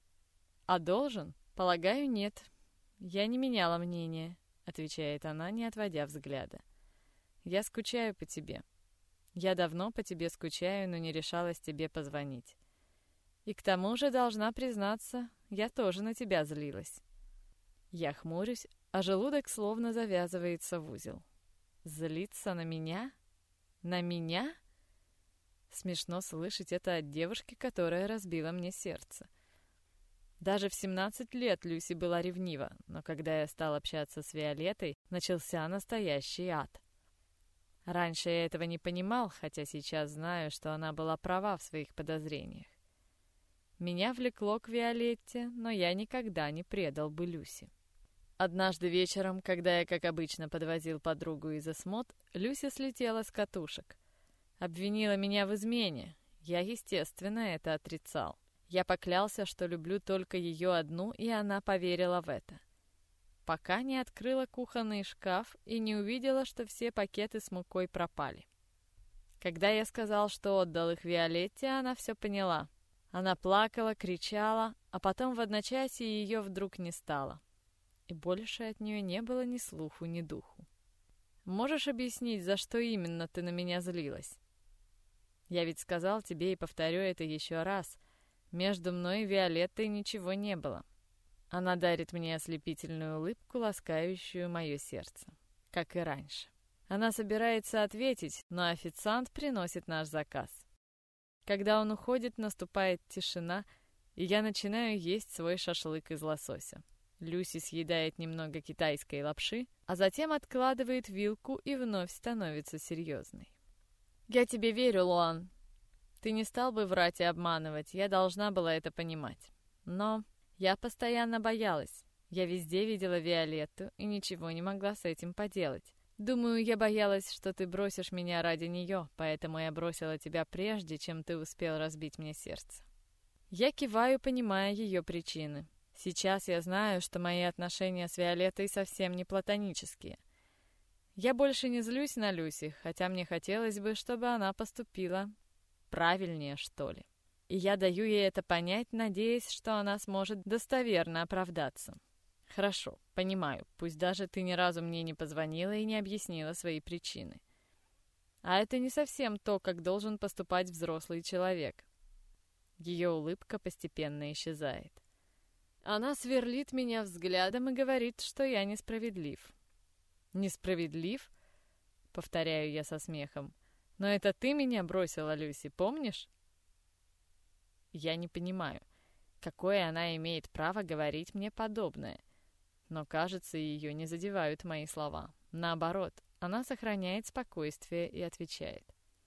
«А должен? Полагаю, нет. Я не меняла мнение», — отвечает она, не отводя взгляда. «Я скучаю по тебе. Я давно по тебе скучаю, но не решалась тебе позвонить. И к тому же, должна признаться, я тоже на тебя злилась». Я хмурюсь, а желудок словно завязывается в узел. «Злиться на меня? На меня?» Смешно слышать это от девушки, которая разбила мне сердце. Даже в 17 лет Люси была ревнива, но когда я стал общаться с Виолеттой, начался настоящий ад. Раньше я этого не понимал, хотя сейчас знаю, что она была права в своих подозрениях. Меня влекло к Виолетте, но я никогда не предал бы Люси. Однажды вечером, когда я, как обычно, подвозил подругу из Эсмод, Люси слетела с катушек. Обвинила меня в измене. Я, естественно, это отрицал. Я поклялся, что люблю только ее одну, и она поверила в это. Пока не открыла кухонный шкаф и не увидела, что все пакеты с мукой пропали. Когда я сказал, что отдал их Виолетте, она все поняла. Она плакала, кричала, а потом в одночасье ее вдруг не стало. И больше от нее не было ни слуху, ни духу. «Можешь объяснить, за что именно ты на меня злилась?» «Я ведь сказал тебе и повторю это еще раз. Между мной и Виолеттой ничего не было». Она дарит мне ослепительную улыбку, ласкающую мое сердце, как и раньше. Она собирается ответить, но официант приносит наш заказ. Когда он уходит, наступает тишина, и я начинаю есть свой шашлык из лосося. Люси съедает немного китайской лапши, а затем откладывает вилку и вновь становится серьезной. «Я тебе верю, Лоан. Ты не стал бы врать и обманывать, я должна была это понимать. Но я постоянно боялась. Я везде видела Виолетту и ничего не могла с этим поделать. Думаю, я боялась, что ты бросишь меня ради нее, поэтому я бросила тебя прежде, чем ты успел разбить мне сердце». Я киваю, понимая ее причины. Сейчас я знаю, что мои отношения с Виолеттой совсем не платонические. Я больше не злюсь на Люси, хотя мне хотелось бы, чтобы она поступила правильнее, что ли. И я даю ей это понять, надеясь, что она сможет достоверно оправдаться. Хорошо, понимаю, пусть даже ты ни разу мне не позвонила и не объяснила свои причины. А это не совсем то, как должен поступать взрослый человек. Ее улыбка постепенно исчезает. Она сверлит меня взглядом и говорит, что я несправедлив. Несправедлив? повторяю я со смехом. «Но это ты меня бросила, Люси, помнишь?» Я не понимаю, какое она имеет право говорить мне подобное. Но, кажется, ее не задевают мои слова. Наоборот, она сохраняет спокойствие и отвечает.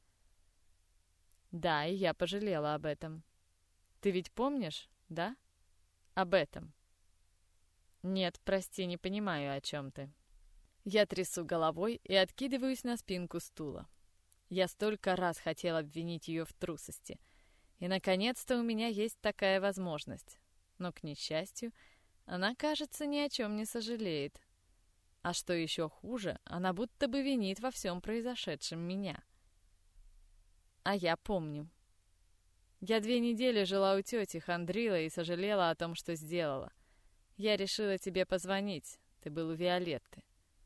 «Да, и я пожалела об этом. Ты ведь помнишь, да? Об этом?» «Нет, прости, не понимаю, о чем ты». Я трясу головой и откидываюсь на спинку стула. Я столько раз хотела обвинить ее в трусости. И, наконец-то, у меня есть такая возможность. Но, к несчастью, она, кажется, ни о чем не сожалеет. А что еще хуже, она будто бы винит во всем произошедшем меня. А я помню. Я 2 недели жила у тети, хандрила и сожалела о том, что сделала. Я решила тебе позвонить. Ты был у Виолетты.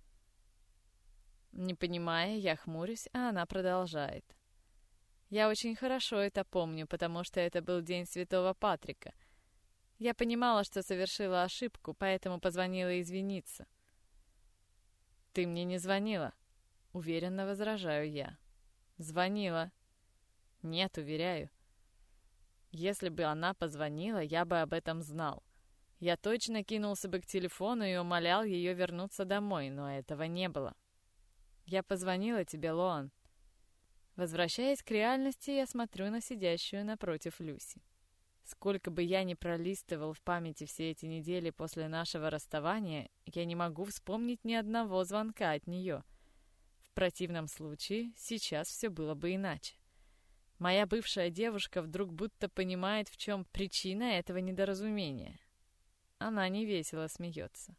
Не понимая, я хмурюсь, а она продолжает. Я очень хорошо это помню, потому что это был день Святого Патрика. Я понимала, что совершила ошибку, поэтому позвонила извиниться. «Ты мне не звонила», — уверенно возражаю я. «Звонила». «Нет, уверяю. Если бы она позвонила, я бы об этом знал. Я точно кинулся бы к телефону и умолял ее вернуться домой, но этого не было. Я позвонила тебе, Лоан». Возвращаясь к реальности, я смотрю на сидящую напротив Люси. Сколько бы я ни пролистывал в памяти все эти недели после нашего расставания, я не могу вспомнить ни одного звонка от нее. В противном случае сейчас все было бы иначе. Моя бывшая девушка вдруг будто понимает, в чем причина этого недоразумения. Она невесело смеется.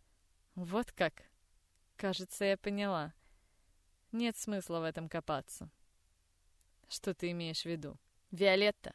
«Вот как? Кажется, я поняла. Нет смысла в этом копаться». «Что ты имеешь в виду?» «Виолетта!»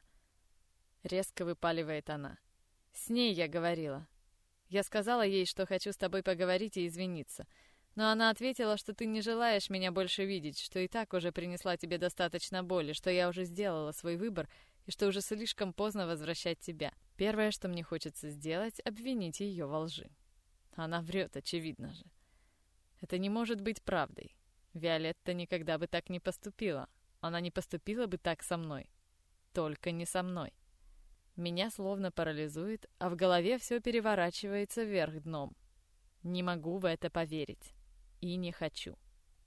Резко выпаливает она. «С ней я говорила. Я сказала ей, что хочу с тобой поговорить и извиниться. Но она ответила, что ты не желаешь меня больше видеть, что и так уже принесла тебе достаточно боли, что я уже сделала свой выбор и что уже слишком поздно возвращать тебя. Первое, что мне хочется сделать, обвинить ее во лжи. Она врет, очевидно же. Это не может быть правдой. Виолетта никогда бы так не поступила. Она не поступила бы так со мной. Только не со мной. Меня словно парализует, а в голове все переворачивается вверх дном. Не могу в это поверить. И не хочу.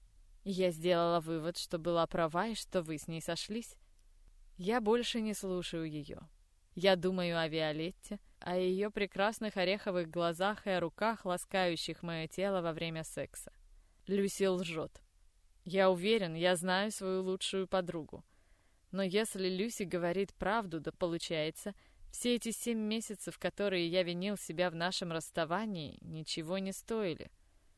Я сделала вывод, что была права и что вы с ней сошлись. Я больше не слушаю ее. Я думаю о Виолетте, о ее прекрасных ореховых глазах и о руках, ласкающих мое тело во время секса. Люси лжет. Я уверен, я знаю свою лучшую подругу. Но если Люси говорит правду, то получается, все эти 7 месяцев, которые я винил себя в нашем расставании, ничего не стоили.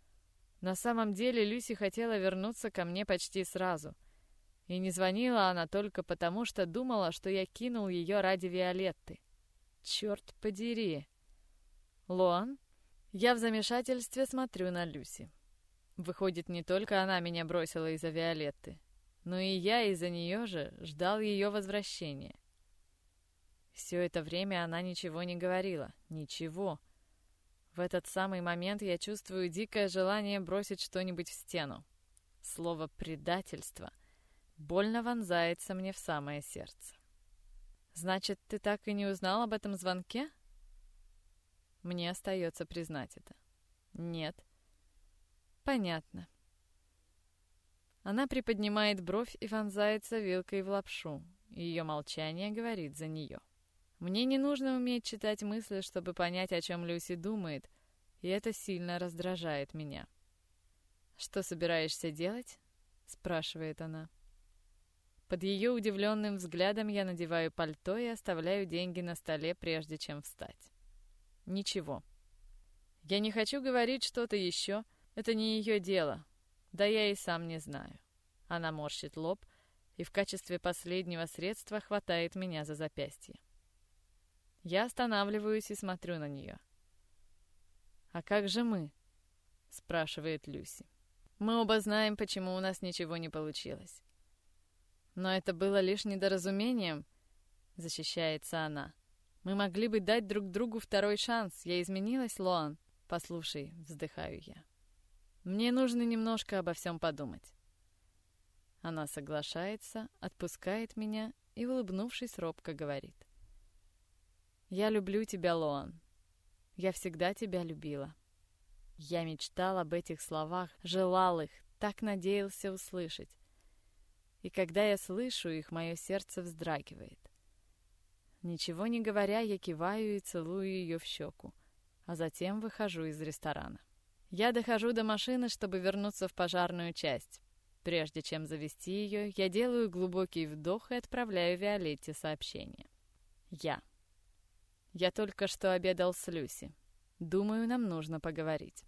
На самом деле Люси хотела вернуться ко мне почти сразу. И не звонила она только потому, что думала, что я кинул ее ради Виолетты. Черт подери! Лоан? Я в замешательстве смотрю на Люси. Выходит, не только она меня бросила из-за Виолетты, но и я из-за нее же ждал ее возвращения. Все это время она ничего не говорила. Ничего. В этот самый момент я чувствую дикое желание бросить что-нибудь в стену. Слово «предательство» больно вонзается мне в самое сердце. «Значит, ты так и не узнал об этом звонке?» Мне остается признать это. «Нет». «Понятно». Она приподнимает бровь и вонзается вилкой в лапшу. Ее молчание говорит за нее. Мне не нужно уметь читать мысли, чтобы понять, о чем Люси думает, и это сильно раздражает меня. «Что собираешься делать?» — спрашивает она. Под ее удивленным взглядом я надеваю пальто и оставляю деньги на столе, прежде чем встать. Ничего. Я не хочу говорить что-то еще, это не ее дело. Да я и сам не знаю. Она морщит лоб и в качестве последнего средства хватает меня за запястье. Я останавливаюсь и смотрю на нее. «А как же мы?» — спрашивает Люси. «Мы оба знаем, почему у нас ничего не получилось». «Но это было лишь недоразумением», — защищается она. «Мы могли бы дать друг другу второй шанс. Я изменилась, Лоан?» «Послушай», — вздыхаю я. «Мне нужно немножко обо всем подумать. Она соглашается, отпускает меня и, улыбнувшись, робко говорит. «Я люблю тебя, Лоан. Я всегда тебя любила». Я мечтал об этих словах, желал их, так надеялся услышать. И когда я слышу их, мое сердце вздрагивает. Ничего не говоря, я киваю и целую ее в щеку, а затем выхожу из ресторана. Я дохожу до машины, чтобы вернуться в пожарную часть. Прежде чем завести ее, я делаю глубокий вдох и отправляю Виолетте сообщение. Я только что обедал с Люси. Думаю, нам нужно поговорить.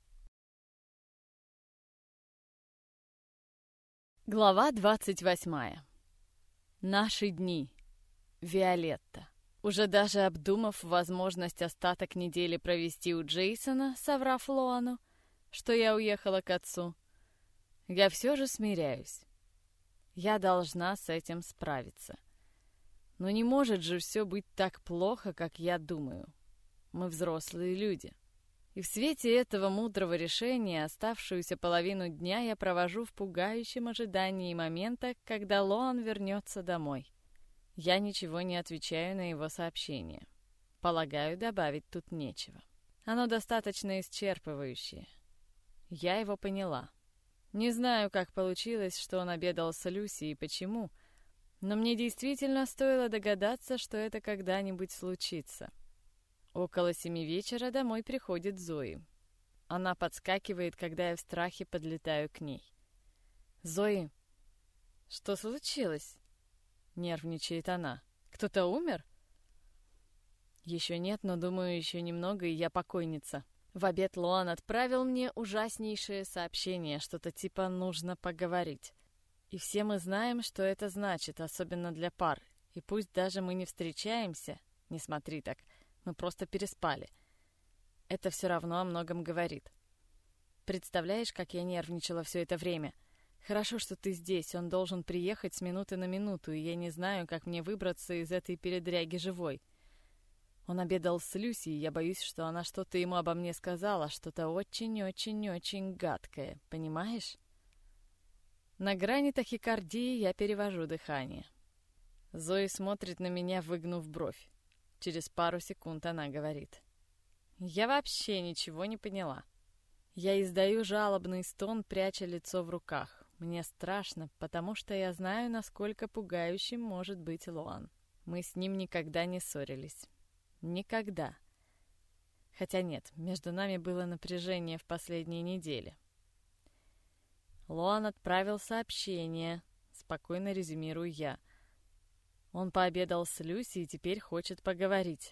Глава 28. Наши дни. Виолетта. Уже даже обдумав возможность остаток недели провести у Джейсона, соврав Лоану, что я уехала к отцу, я все же смиряюсь. Я должна с этим справиться. Но не может же все быть так плохо, как я думаю. Мы взрослые люди. И в свете этого мудрого решения оставшуюся половину дня я провожу в пугающем ожидании момента, когда Лоан вернется домой. Я ничего не отвечаю на его сообщение. Полагаю, добавить тут нечего. Оно достаточно исчерпывающее. Я его поняла. Не знаю, как получилось, что он обедал с Люси и почему, но мне действительно стоило догадаться, что это когда-нибудь случится. Около 7 вечера домой приходит Зои. Она подскакивает, когда я в страхе подлетаю к ней. «Зои, что случилось?» — нервничает она. «Кто-то умер?» «Еще нет, но думаю, еще немного, и я покойница». В обед Лоан отправил мне ужаснейшее сообщение, что-то типа «нужно поговорить». И все мы знаем, что это значит, особенно для пар. И пусть даже мы не встречаемся, не смотри так, мы просто переспали. Это все равно о многом говорит. Представляешь, как я нервничала все это время? Хорошо, что ты здесь, он должен приехать с минуты на минуту, и я не знаю, как мне выбраться из этой передряги живой. Он обедал с Люси, и я боюсь, что она что-то ему обо мне сказала, что-то очень-очень-очень гадкое, понимаешь? На грани тахикардии я перевожу дыхание. Зои смотрит на меня, выгнув бровь. Через пару секунд она говорит. Я вообще ничего не поняла. Я издаю жалобный стон, пряча лицо в руках. Мне страшно, потому что я знаю, насколько пугающим может быть Лоан. Мы с ним никогда не ссорились. Никогда. Хотя нет, между нами было напряжение в последние недели. Лоан отправил сообщение, спокойно резюмирую я. Он пообедал с Люси и теперь хочет поговорить.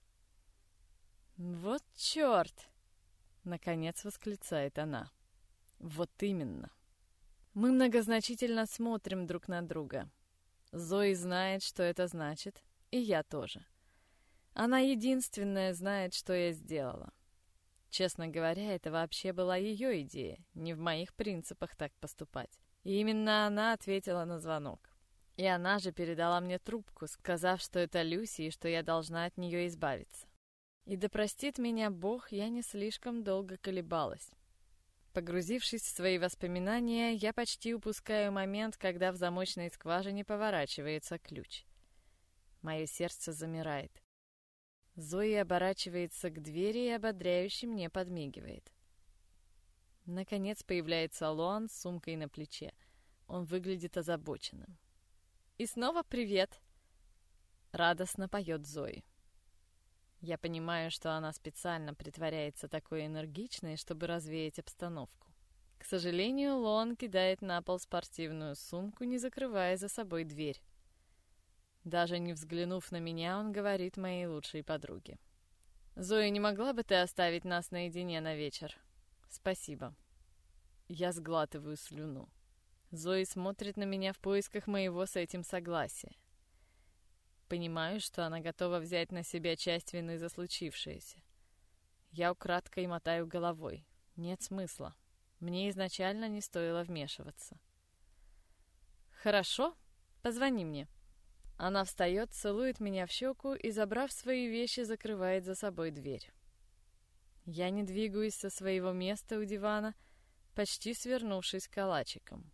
«Вот черт!» — наконец восклицает она. «Вот именно!» Мы многозначительно смотрим друг на друга. Зои знает, что это значит, и я тоже. Она единственная знает, что я сделала. Честно говоря, это вообще была ее идея, не в моих принципах так поступать. И именно она ответила на звонок. И она же передала мне трубку, сказав, что это Люси и что я должна от нее избавиться. И да простит меня Бог, я не слишком долго колебалась. Погрузившись в свои воспоминания, я почти упускаю момент, когда в замочной скважине поворачивается ключ. Мое сердце замирает. Зои оборачивается к двери и ободряюще мне подмигивает. Наконец появляется Лоан с сумкой на плече. Он выглядит озабоченным. «И снова привет!» — радостно поет Зои. Я понимаю, что она специально притворяется такой энергичной, чтобы развеять обстановку. К сожалению, Лоан кидает на пол спортивную сумку, не закрывая за собой дверь. Даже не взглянув на меня, он говорит моей лучшей подруге. «Зоя, не могла бы ты оставить нас наедине на вечер?» «Спасибо». Я сглатываю слюну. Зои смотрит на меня в поисках моего с этим согласия. Понимаю, что она готова взять на себя часть вины за случившееся. Я украдкой мотаю головой. Нет смысла. Мне изначально не стоило вмешиваться. «Хорошо, позвони мне». Она встает, целует меня в щеку и, забрав свои вещи, закрывает за собой дверь. Я не двигаюсь со своего места у дивана, почти свернувшись калачиком.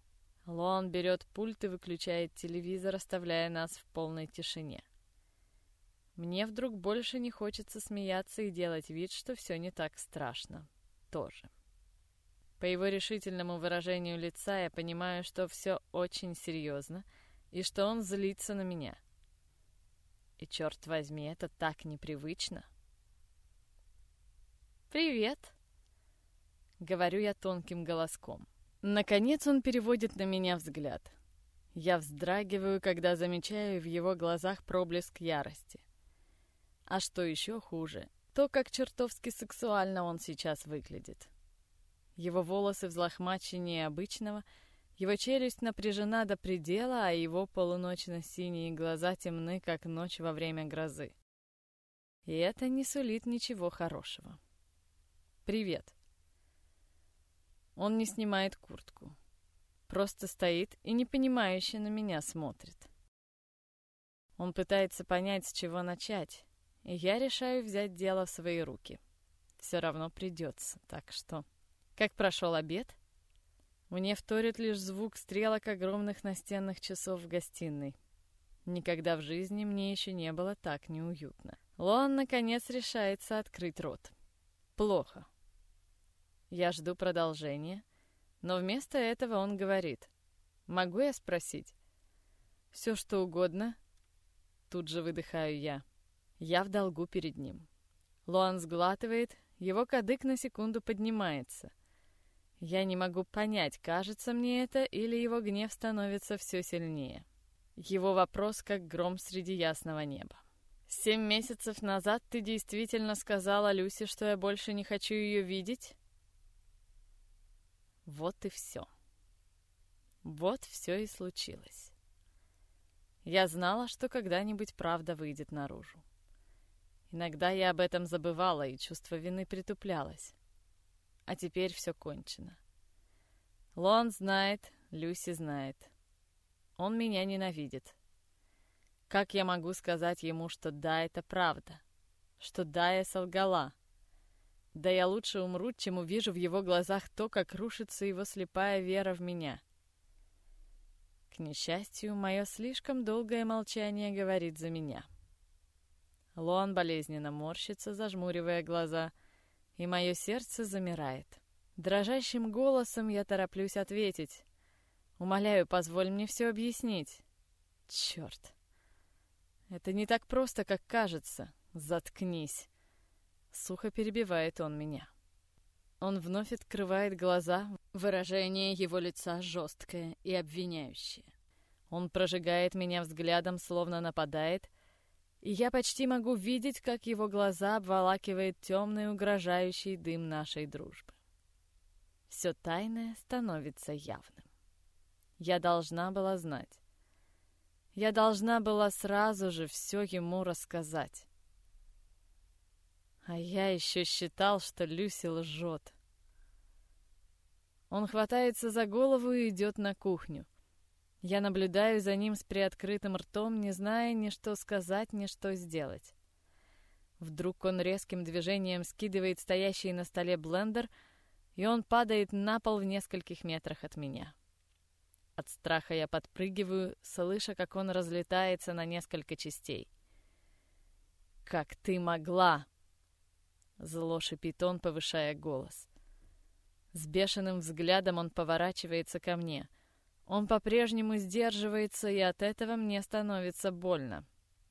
Лоан берет пульт и выключает телевизор, оставляя нас в полной тишине. Мне вдруг больше не хочется смеяться и делать вид, что все не так страшно. Тоже. По его решительному выражению лица я понимаю, что все очень серьезно и что он злится на меня. И, черт возьми, это так непривычно. «Привет!» — говорю я тонким голоском. Наконец он переводит на меня взгляд. Я вздрагиваю, когда замечаю в его глазах проблеск ярости. А что еще хуже, то, как чертовски сексуально он сейчас выглядит. Его волосы взлохмаченнее обычного, его челюсть напряжена до предела, а его полуночно-синие глаза темны, как ночь во время грозы. И это не сулит ничего хорошего. «Привет». Он не снимает куртку. Просто стоит и непонимающе на меня смотрит. Он пытается понять, с чего начать, и я решаю взять дело в свои руки. Все равно придется, так что... Как прошел обед? Мне вторит лишь звук стрелок огромных настенных часов в гостиной. Никогда в жизни мне еще не было так неуютно. Лоан, наконец, решается открыть рот. Плохо. Я жду продолжения, но вместо этого он говорит. «Могу я спросить?» «Все, что угодно». Тут же выдыхаю я. Я в долгу перед ним. Лоан сглатывает, его кадык на секунду поднимается. Я не могу понять, кажется мне это, или его гнев становится все сильнее. Его вопрос как гром среди ясного неба. 7 месяцев назад ты действительно сказала Люси, что я больше не хочу ее видеть? Вот и все. Вот все и случилось. Я знала, что когда-нибудь правда выйдет наружу. Иногда я об этом забывала, и чувство вины притуплялось. А теперь все кончено. Лоан знает, Люси знает. Он меня ненавидит. Как я могу сказать ему, что да, это правда? Что да, я солгала? Да я лучше умру, чем увижу в его глазах то, как рушится его слепая вера в меня. К несчастью, мое слишком долгое молчание говорит за меня. Лоан болезненно морщится, зажмуривая глаза, и мое сердце замирает. Дрожащим голосом я тороплюсь ответить. Умоляю, позволь мне все объяснить. Черт. Это не так просто, как кажется. Заткнись. Сухо перебивает он меня. Он вновь открывает глаза, выражение его лица жесткое и обвиняющее. Он прожигает меня взглядом, словно нападает, и я почти могу видеть, как его глаза обволакивает темный угрожающий дым нашей дружбы. Все тайное становится явным. Я должна была знать. Я должна была сразу же все ему рассказать. А я еще считал, что Люси лжет. Он хватается за голову и идет на кухню. Я наблюдаю за ним с приоткрытым ртом, не зная ни что сказать, ни что сделать. Вдруг он резким движением скидывает стоящий на столе блендер, и он падает на пол в нескольких метрах от меня. От страха я подпрыгиваю, слыша, как он разлетается на несколько частей. «Как ты могла?» — зло шипит он, повышая голос. С бешеным взглядом он поворачивается ко мне. Он по-прежнему сдерживается, и от этого мне становится больно.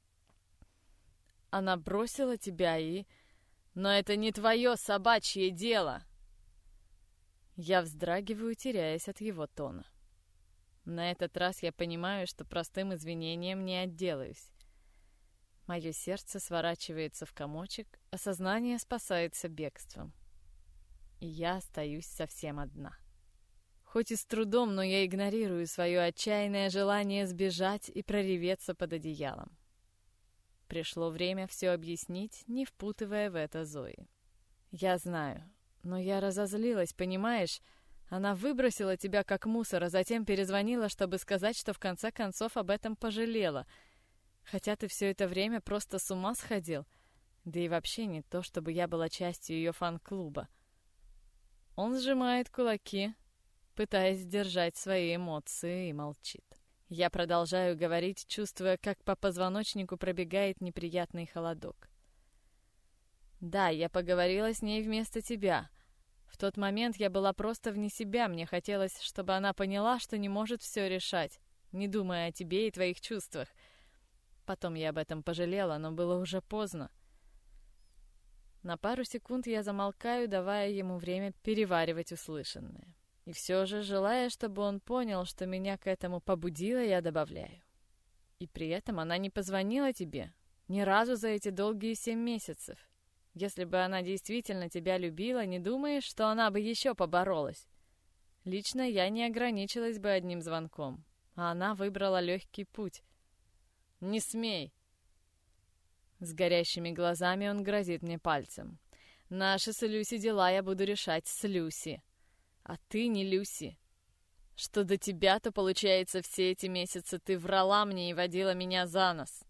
«Она бросила тебя и... Но это не твое собачье дело!» Я вздрагиваю, теряясь от его тона. На этот раз я понимаю, что простым извинением не отделаюсь. Мое сердце сворачивается в комочек, а сознание спасается бегством. И я остаюсь совсем одна. Хоть и с трудом, но я игнорирую свое отчаянное желание сбежать и прореветься под одеялом. Пришло время все объяснить, не впутывая в это Зои. Я знаю, но я разозлилась, понимаешь? Она выбросила тебя как мусор, а затем перезвонила, чтобы сказать, что в конце концов об этом пожалела. Хотя ты все это время просто с ума сходил. Да и вообще не то, чтобы я была частью ее фан-клуба. Он сжимает кулаки, пытаясь сдержать свои эмоции, и молчит. Я продолжаю говорить, чувствуя, как по позвоночнику пробегает неприятный холодок. Да, я поговорила с ней вместо тебя. В тот момент я была просто вне себя, мне хотелось, чтобы она поняла, что не может все решать, не думая о тебе и твоих чувствах. Потом я об этом пожалела, но было уже поздно. На пару секунд я замолкаю, давая ему время переваривать услышанное. И все же, желая, чтобы он понял, что меня к этому побудило, я добавляю. И при этом она не позвонила тебе ни разу за эти долгие 7 месяцев. Если бы она действительно тебя любила, не думаешь, что она бы еще поборолась? Лично я не ограничилась бы одним звонком, а она выбрала легкий путь. «Не смей!» С горящими глазами он грозит мне пальцем. «Наши с Люси дела я буду решать с Люси. А ты не Люси. Что до тебя, то, получается, все эти месяцы ты врала мне и водила меня за нос».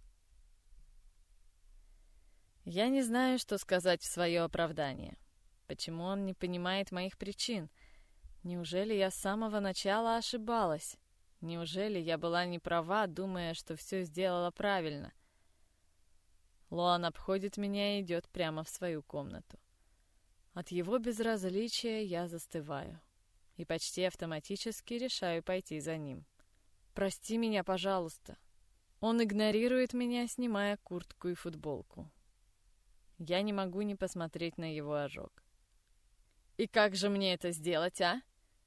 Я не знаю, что сказать в свое оправдание. Почему он не понимает моих причин? Неужели я с самого начала ошибалась? Неужели я была не права, думая, что все сделала правильно? Лоан обходит меня и идет прямо в свою комнату. От его безразличия я застываю и почти автоматически решаю пойти за ним. «Прости меня, пожалуйста». Он игнорирует меня, снимая куртку и футболку. Я не могу не посмотреть на его ожог. «И как же мне это сделать, а?»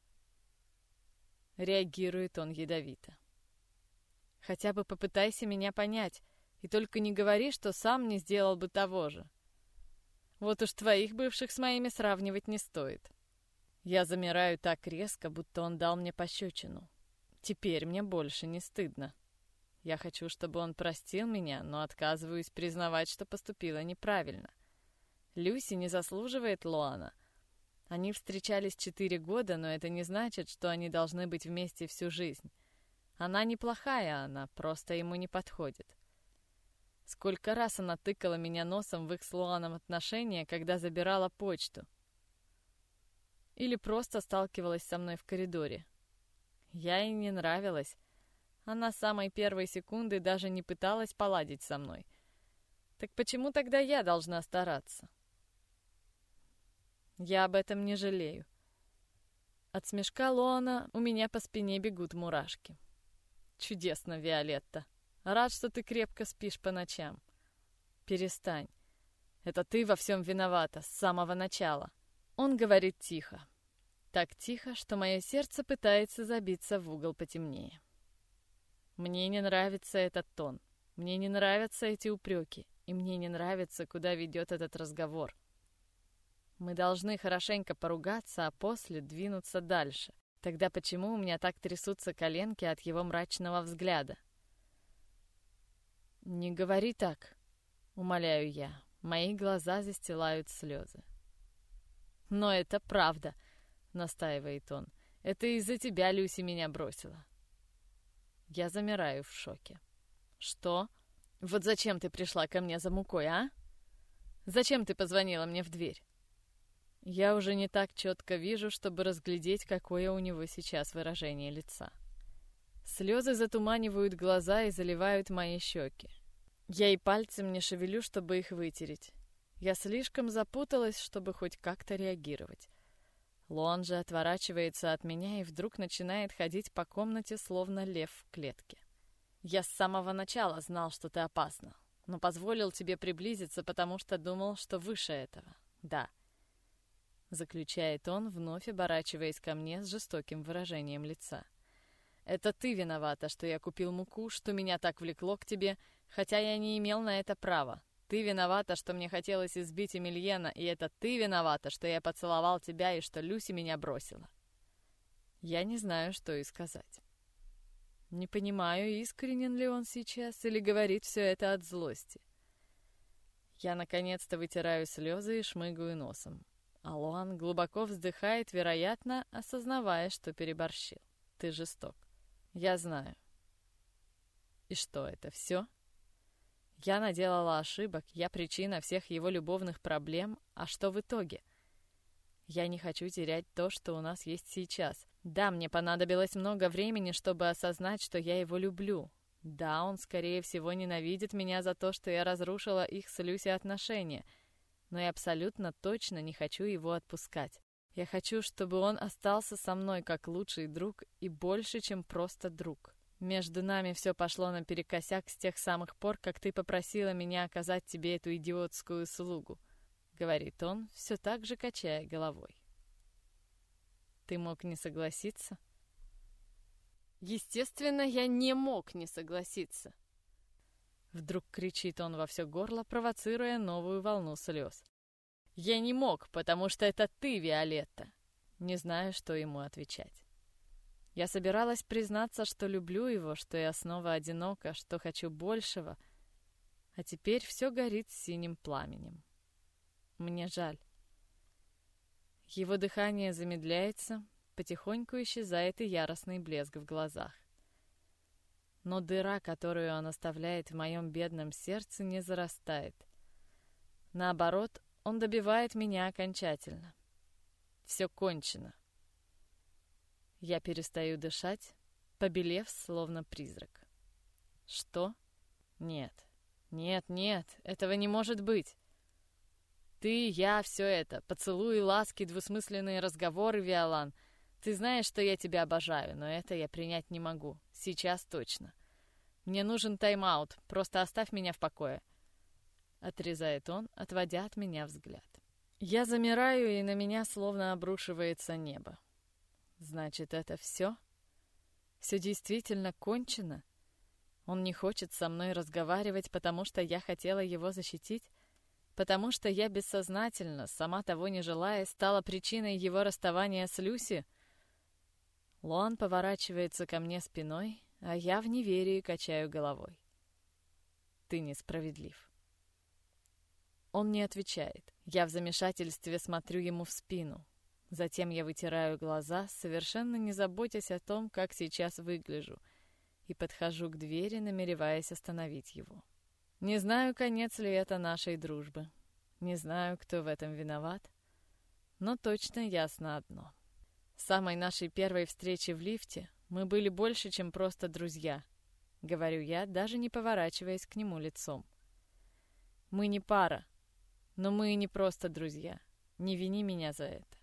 Реагирует он ядовито. «Хотя бы попытайся меня понять, и только не говори, что сам не сделал бы того же. Вот уж твоих бывших с моими сравнивать не стоит». Я замираю так резко, будто он дал мне пощечину. Теперь мне больше не стыдно. Я хочу, чтобы он простил меня, но отказываюсь признавать, что поступила неправильно. Люси не заслуживает Лоана. Они встречались 4 года, но это не значит, что они должны быть вместе всю жизнь. Она неплохая, она просто ему не подходит. Сколько раз она тыкала меня носом в их с Лоаном отношения, когда забирала почту. Или просто сталкивалась со мной в коридоре. Я ей не нравилась. Она с самой первой секунды даже не пыталась поладить со мной. Так почему тогда я должна стараться? Я об этом не жалею. От смешка Лоана у меня по спине бегут мурашки. Чудесно, Виолетта. Рад, что ты крепко спишь по ночам. Перестань. Это ты во всем виновата с самого начала. Он говорит тихо. Так тихо, что мое сердце пытается забиться в угол потемнее. Мне не нравится этот тон. Мне не нравятся эти упреки. И мне не нравится, куда ведет этот разговор. Мы должны хорошенько поругаться, а после двинуться дальше. Тогда почему у меня так трясутся коленки от его мрачного взгляда? «Не говори так», — умоляю я. Мои глаза застилают слезы. «Но это правда», — настаивает он. «Это из-за тебя Люси меня бросила». Я замираю в шоке. «Что? Вот зачем ты пришла ко мне за мукой, а? Зачем ты позвонила мне в дверь?» Я уже не так четко вижу, чтобы разглядеть, какое у него сейчас выражение лица. Слезы затуманивают глаза и заливают мои щеки. Я и пальцем не шевелю, чтобы их вытереть. Я слишком запуталась, чтобы хоть как-то реагировать. Лоан же отворачивается от меня и вдруг начинает ходить по комнате, словно лев в клетке. «Я с самого начала знал, что ты опасна, но позволил тебе приблизиться, потому что думал, что выше этого. Да», — заключает он, вновь оборачиваясь ко мне с жестоким выражением лица. «Это ты виновата, что я купил муку, что меня так влекло к тебе, хотя я не имел на это права. Ты виновата, что мне хотелось избить Эмильена, и это ты виновата, что я поцеловал тебя и что Люси меня бросила». Я не знаю, что и сказать. Не понимаю, искренен ли он сейчас или говорит все это от злости. Я наконец-то вытираю слезы и шмыгаю носом. А Лоан глубоко вздыхает, вероятно, осознавая, что переборщил. «Ты жесток. Я знаю». И что, это все? Я наделала ошибок, я причина всех его любовных проблем, а что в итоге? Я не хочу терять то, что у нас есть сейчас. Да, мне понадобилось много времени, чтобы осознать, что я его люблю. Да, он, скорее всего, ненавидит меня за то, что я разрушила их с Люси отношения. Но я абсолютно точно не хочу его отпускать. Я хочу, чтобы он остался со мной как лучший друг и больше, чем просто друг. Между нами все пошло наперекосяк с тех самых пор, как ты попросила меня оказать тебе эту идиотскую услугу, говорит он, все так же качая головой. Ты мог не согласиться? Естественно, я не мог не согласиться. Вдруг кричит он во все горло, провоцируя новую волну слез. Я не мог, потому что это ты, Виолетта. Не знаю, что ему отвечать. Я собиралась признаться, что люблю его, что я снова одинока, что хочу большего, а теперь все горит синим пламенем. Мне жаль. Его дыхание замедляется, потихоньку исчезает и яростный блеск в глазах. Но дыра, которую он оставляет в моем бедном сердце, не зарастает. Наоборот, он добивает меня окончательно. Все кончено. Я перестаю дышать, побелев, словно призрак. Что? Нет, этого не может быть. Ты, я, все это, поцелуи, ласки, двусмысленные разговоры, Виолан. Ты знаешь, что я тебя обожаю, но это я принять не могу. Сейчас точно. Мне нужен тайм-аут, просто оставь меня в покое. Отрезает он, отводя от меня взгляд. Я замираю, и на меня словно обрушивается небо. Значит, это все? Все действительно кончено? Он не хочет со мной разговаривать, потому что я хотела его защитить? Потому что я бессознательно, сама того не желая, стала причиной его расставания с Люси? Лоан поворачивается ко мне спиной, а я в неверии качаю головой. Ты несправедлив. Он не отвечает. Я в замешательстве смотрю ему в спину. Затем я вытираю глаза, совершенно не заботясь о том, как сейчас выгляжу, и подхожу к двери, намереваясь остановить его. Не знаю, конец ли это нашей дружбы. Не знаю, кто в этом виноват. Но точно ясно одно. С самой нашей первой встречи в лифте мы были больше, чем просто друзья, говорю я, даже не поворачиваясь к нему лицом. Мы не пара, но мы и не просто друзья. Не вини меня за это.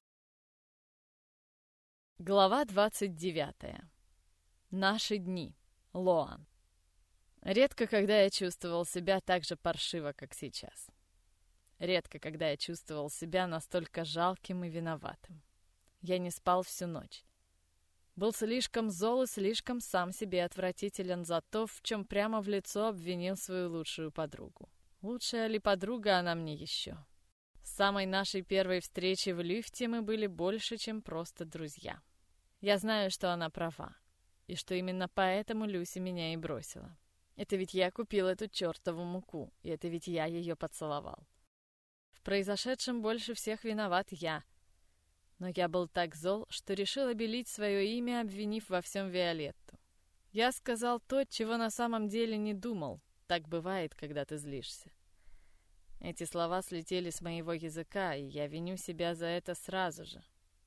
Глава 29. Наши дни. Лоан. Редко, когда я чувствовал себя так же паршиво, как сейчас. Редко, когда я чувствовал себя настолько жалким и виноватым. Я не спал всю ночь. Был слишком зол и слишком сам себе отвратителен за то, в чем прямо в лицо обвинил свою лучшую подругу. Лучшая ли подруга она мне еще? С самой нашей первой встречи в лифте мы были больше, чем просто друзья. Я знаю, что она права, и что именно поэтому Люси меня и бросила. Это ведь я купил эту чертову муку, и это ведь я ее поцеловал. В произошедшем больше всех виноват я. Но я был так зол, что решил обелить свое имя, обвинив во всем Виолетту. Я сказал то, чего на самом деле не думал. Так бывает, когда ты злишься. Эти слова слетели с моего языка, и я виню себя за это сразу же.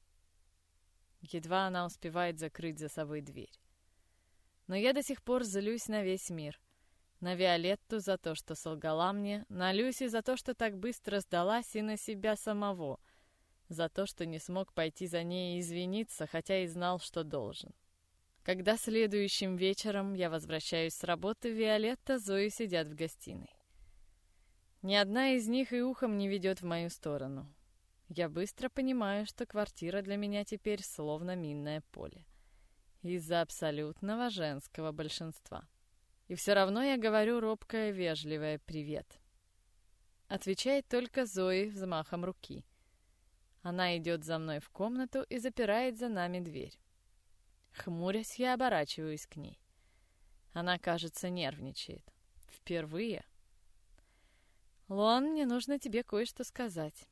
Едва она успевает закрыть за собой дверь. Но я до сих пор злюсь на весь мир. На Виолетту за то, что солгала мне, на Люси за то, что так быстро сдалась, и на себя самого, за то, что не смог пойти за ней и извиниться, хотя и знал, что должен. Когда следующим вечером я возвращаюсь с работы, Виолетта, Зои сидят в гостиной. Ни одна из них и ухом не ведет в мою сторону. Я быстро понимаю, что квартира для меня теперь словно минное поле. Из-за абсолютного женского большинства. И все равно я говорю робкое, вежливое «привет». Отвечает только Зои взмахом руки. Она идет за мной в комнату и запирает за нами дверь. Хмурясь, я оборачиваюсь к ней. Она, кажется, нервничает. Впервые. «Лоан, мне нужно тебе кое-что сказать».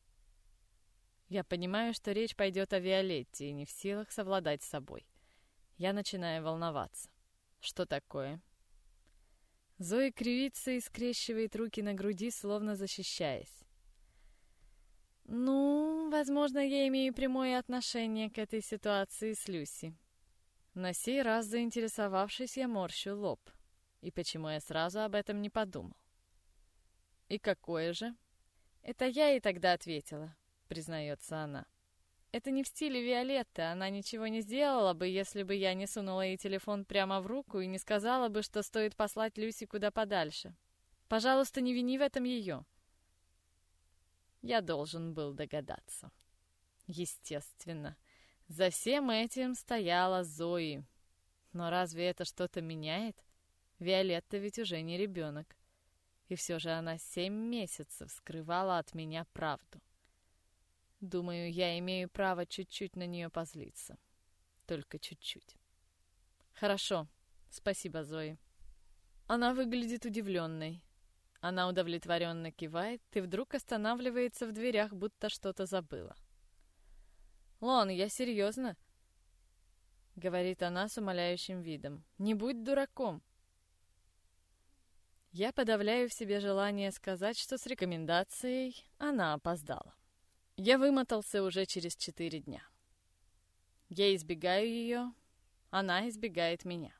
Я понимаю, что речь пойдет о Виолетте, и не в силах совладать с собой. Я начинаю волноваться. Что такое? Зои кривится и скрещивает руки на груди, словно защищаясь. Ну, возможно, я имею прямое отношение к этой ситуации с Люси. На сей раз, заинтересовавшись, я морщу лоб. И почему я сразу об этом не подумал? И какое же? Это я ей тогда ответила, признается она. Это не в стиле Виолетты, она ничего не сделала бы, если бы я не сунула ей телефон прямо в руку и не сказала бы, что стоит послать Люси куда подальше. Пожалуйста, не вини в этом ее. Я должен был догадаться. Естественно. За всем этим стояла Зои. Но разве это что-то меняет? Виолетта ведь уже не ребенок. И все же она 7 месяцев скрывала от меня правду. Думаю, я имею право чуть-чуть на нее позлиться. Только чуть-чуть. Хорошо. Спасибо, Зои. Она выглядит удивленной. Она удовлетворенно кивает и вдруг останавливается в дверях, будто что-то забыла. «Лон, я серьезно?» — говорит она с умоляющим видом. «Не будь дураком!» Я подавляю в себе желание сказать, что с рекомендацией она опоздала. Я вымотался уже через 4 дня. Я избегаю ее, она избегает меня.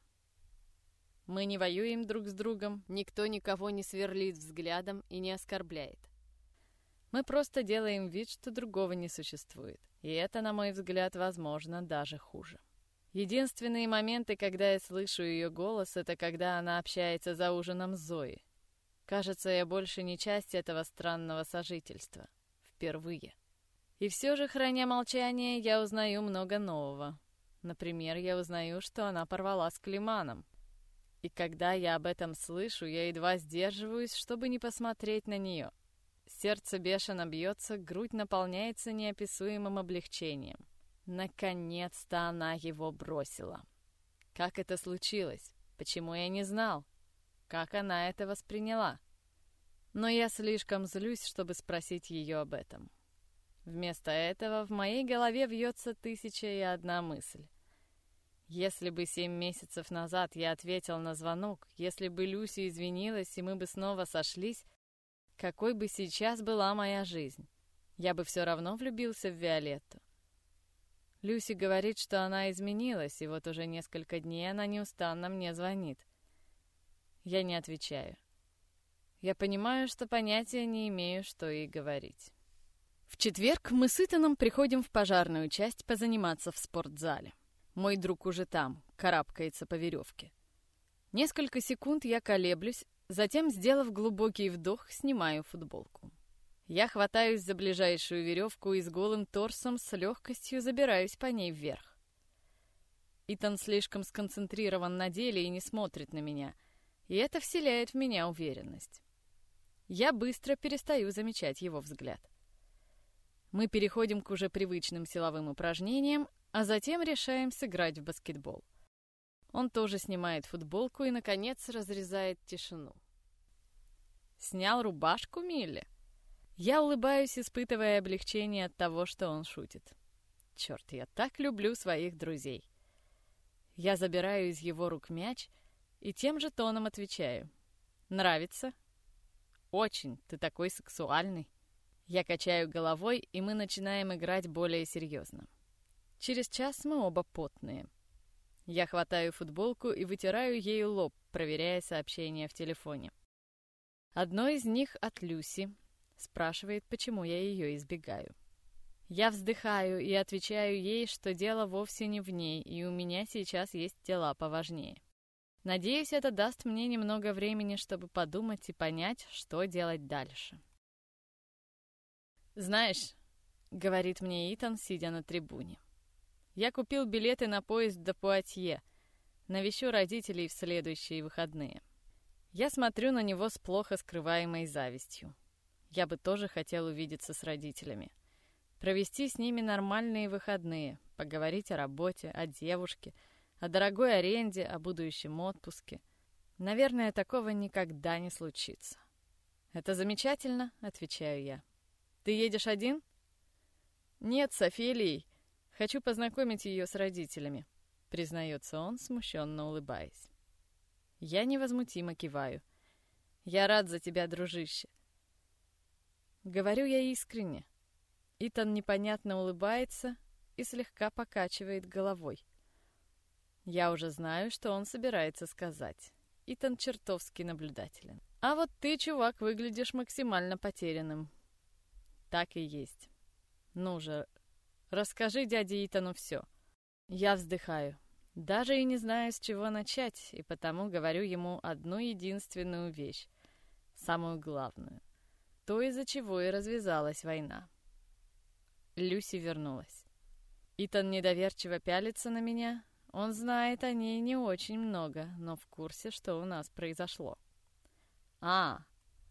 Мы не воюем друг с другом, никто никого не сверлит взглядом и не оскорбляет. Мы просто делаем вид, что другого не существует. И это, на мой взгляд, возможно, даже хуже. Единственные моменты, когда я слышу ее голос, это когда она общается за ужином с Зоей. Кажется, я больше не часть этого странного сожительства. Впервые. И все же, храня молчание, я узнаю много нового. Например, я узнаю, что она порвала с Климаном. И когда я об этом слышу, я едва сдерживаюсь, чтобы не посмотреть на нее. Сердце бешено бьется, грудь наполняется неописуемым облегчением. Наконец-то она его бросила. Как это случилось? Почему я не знал? Как она это восприняла? Но я слишком злюсь, чтобы спросить ее об этом. Вместо этого в моей голове вьется 1001 мысль. Если бы 7 месяцев назад я ответил на звонок, если бы Люси извинилась, и мы бы снова сошлись, какой бы сейчас была моя жизнь? Я бы все равно влюбился в Виолетту. Люси говорит, что она изменилась, и вот уже несколько дней она неустанно мне звонит. Я не отвечаю. Я понимаю, что понятия не имею, что ей говорить. В четверг мы с Итаном приходим в пожарную часть позаниматься в спортзале. Мой друг уже там, карабкается по веревке. Несколько секунд я колеблюсь, затем, сделав глубокий вдох, снимаю футболку. Я хватаюсь за ближайшую веревку и с голым торсом с легкостью забираюсь по ней вверх. Итан слишком сконцентрирован на деле и не смотрит на меня, и это вселяет в меня уверенность. Я быстро перестаю замечать его взгляд. Мы переходим к уже привычным силовым упражнениям, а затем решаем сыграть в баскетбол. Он тоже снимает футболку и, наконец, разрезает тишину. «Снял рубашку, Милли?» Я улыбаюсь, испытывая облегчение от того, что он шутит. Черт, я так люблю своих друзей. Я забираю из его рук мяч и тем же тоном отвечаю. «Нравится?» «Очень, ты такой сексуальный». Я качаю головой, и мы начинаем играть более серьезно. Через час мы оба потные. Я хватаю футболку и вытираю ею лоб, проверяя сообщения в телефоне. Одно из них от Люси. Спрашивает, почему я ее избегаю. Я вздыхаю и отвечаю ей, что дело вовсе не в ней, и у меня сейчас есть дела поважнее. Надеюсь, это даст мне немного времени, чтобы подумать и понять, что делать дальше. «Знаешь», — говорит мне Итан, сидя на трибуне, «я купил билеты на поезд до Пуатье. Навещу родителей в следующие выходные». Я смотрю на него с плохо скрываемой завистью. Я бы тоже хотел увидеться с родителями. Провести с ними нормальные выходные, поговорить о работе, о девушке, о дорогой аренде, о будущем отпуске. Наверное, такого никогда не случится. «Это замечательно», — отвечаю я. «Ты едешь один?» «Нет, с Офелией. Хочу познакомить ее с родителями», — признается он, смущенно улыбаясь. Я невозмутимо киваю. «Я рад за тебя, дружище». Говорю я искренне. Итан непонятно улыбается и слегка покачивает головой. Я уже знаю, что он собирается сказать. Итан чертовски наблюдателен. А вот ты, чувак, выглядишь максимально потерянным. Так и есть. Ну же, расскажи дяде Итану все. Я вздыхаю. Даже и не знаю, с чего начать, и потому говорю ему одну единственную вещь, самую главную. То, из-за чего и развязалась война. Люси вернулась. Итан недоверчиво пялится на меня. Он знает о ней не очень много, но в курсе, что у нас произошло. Ага,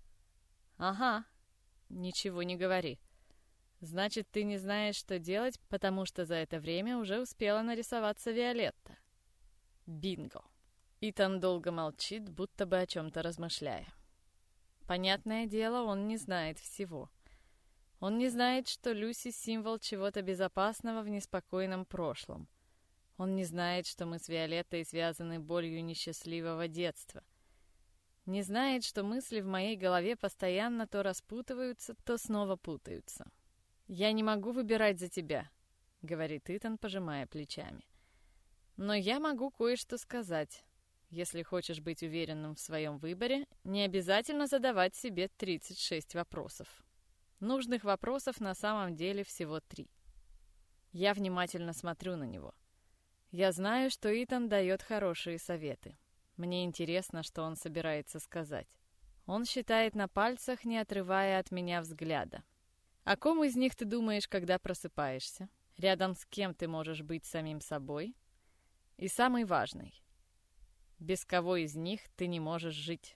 ничего не говори. Значит, ты не знаешь, что делать, потому что за это время уже успела нарисоваться Виолетта. Бинго. Итан долго молчит, будто бы о чем-то размышляя. Понятное дело, он не знает всего. Он не знает, что Люси — символ чего-то безопасного в неспокойном прошлом. Он не знает, что мы с Виолеттой связаны болью несчастливого детства. Не знает, что мысли в моей голове постоянно то распутываются, то снова путаются. «Я не могу выбирать за тебя», — говорит Итан, пожимая плечами. «Но я могу кое-что сказать. Если хочешь быть уверенным в своем выборе, не обязательно задавать себе 36 вопросов. Нужных вопросов на самом деле всего 3». Я внимательно смотрю на него. Я знаю, что Итан дает хорошие советы. Мне интересно, что он собирается сказать. Он считает на пальцах, не отрывая от меня взгляда. О ком из них ты думаешь, когда просыпаешься? Рядом с кем ты можешь быть самим собой? И самый важный. Без кого из них ты не можешь жить?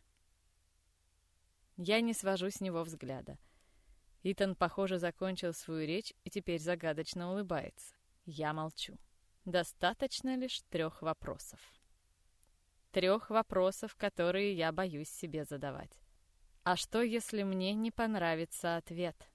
Я не свожу с него взгляда. Итан, похоже, закончил свою речь и теперь загадочно улыбается. Я молчу. Достаточно лишь 3 вопросов. 3 вопросов, которые я боюсь себе задавать. А что, если мне не понравится ответ?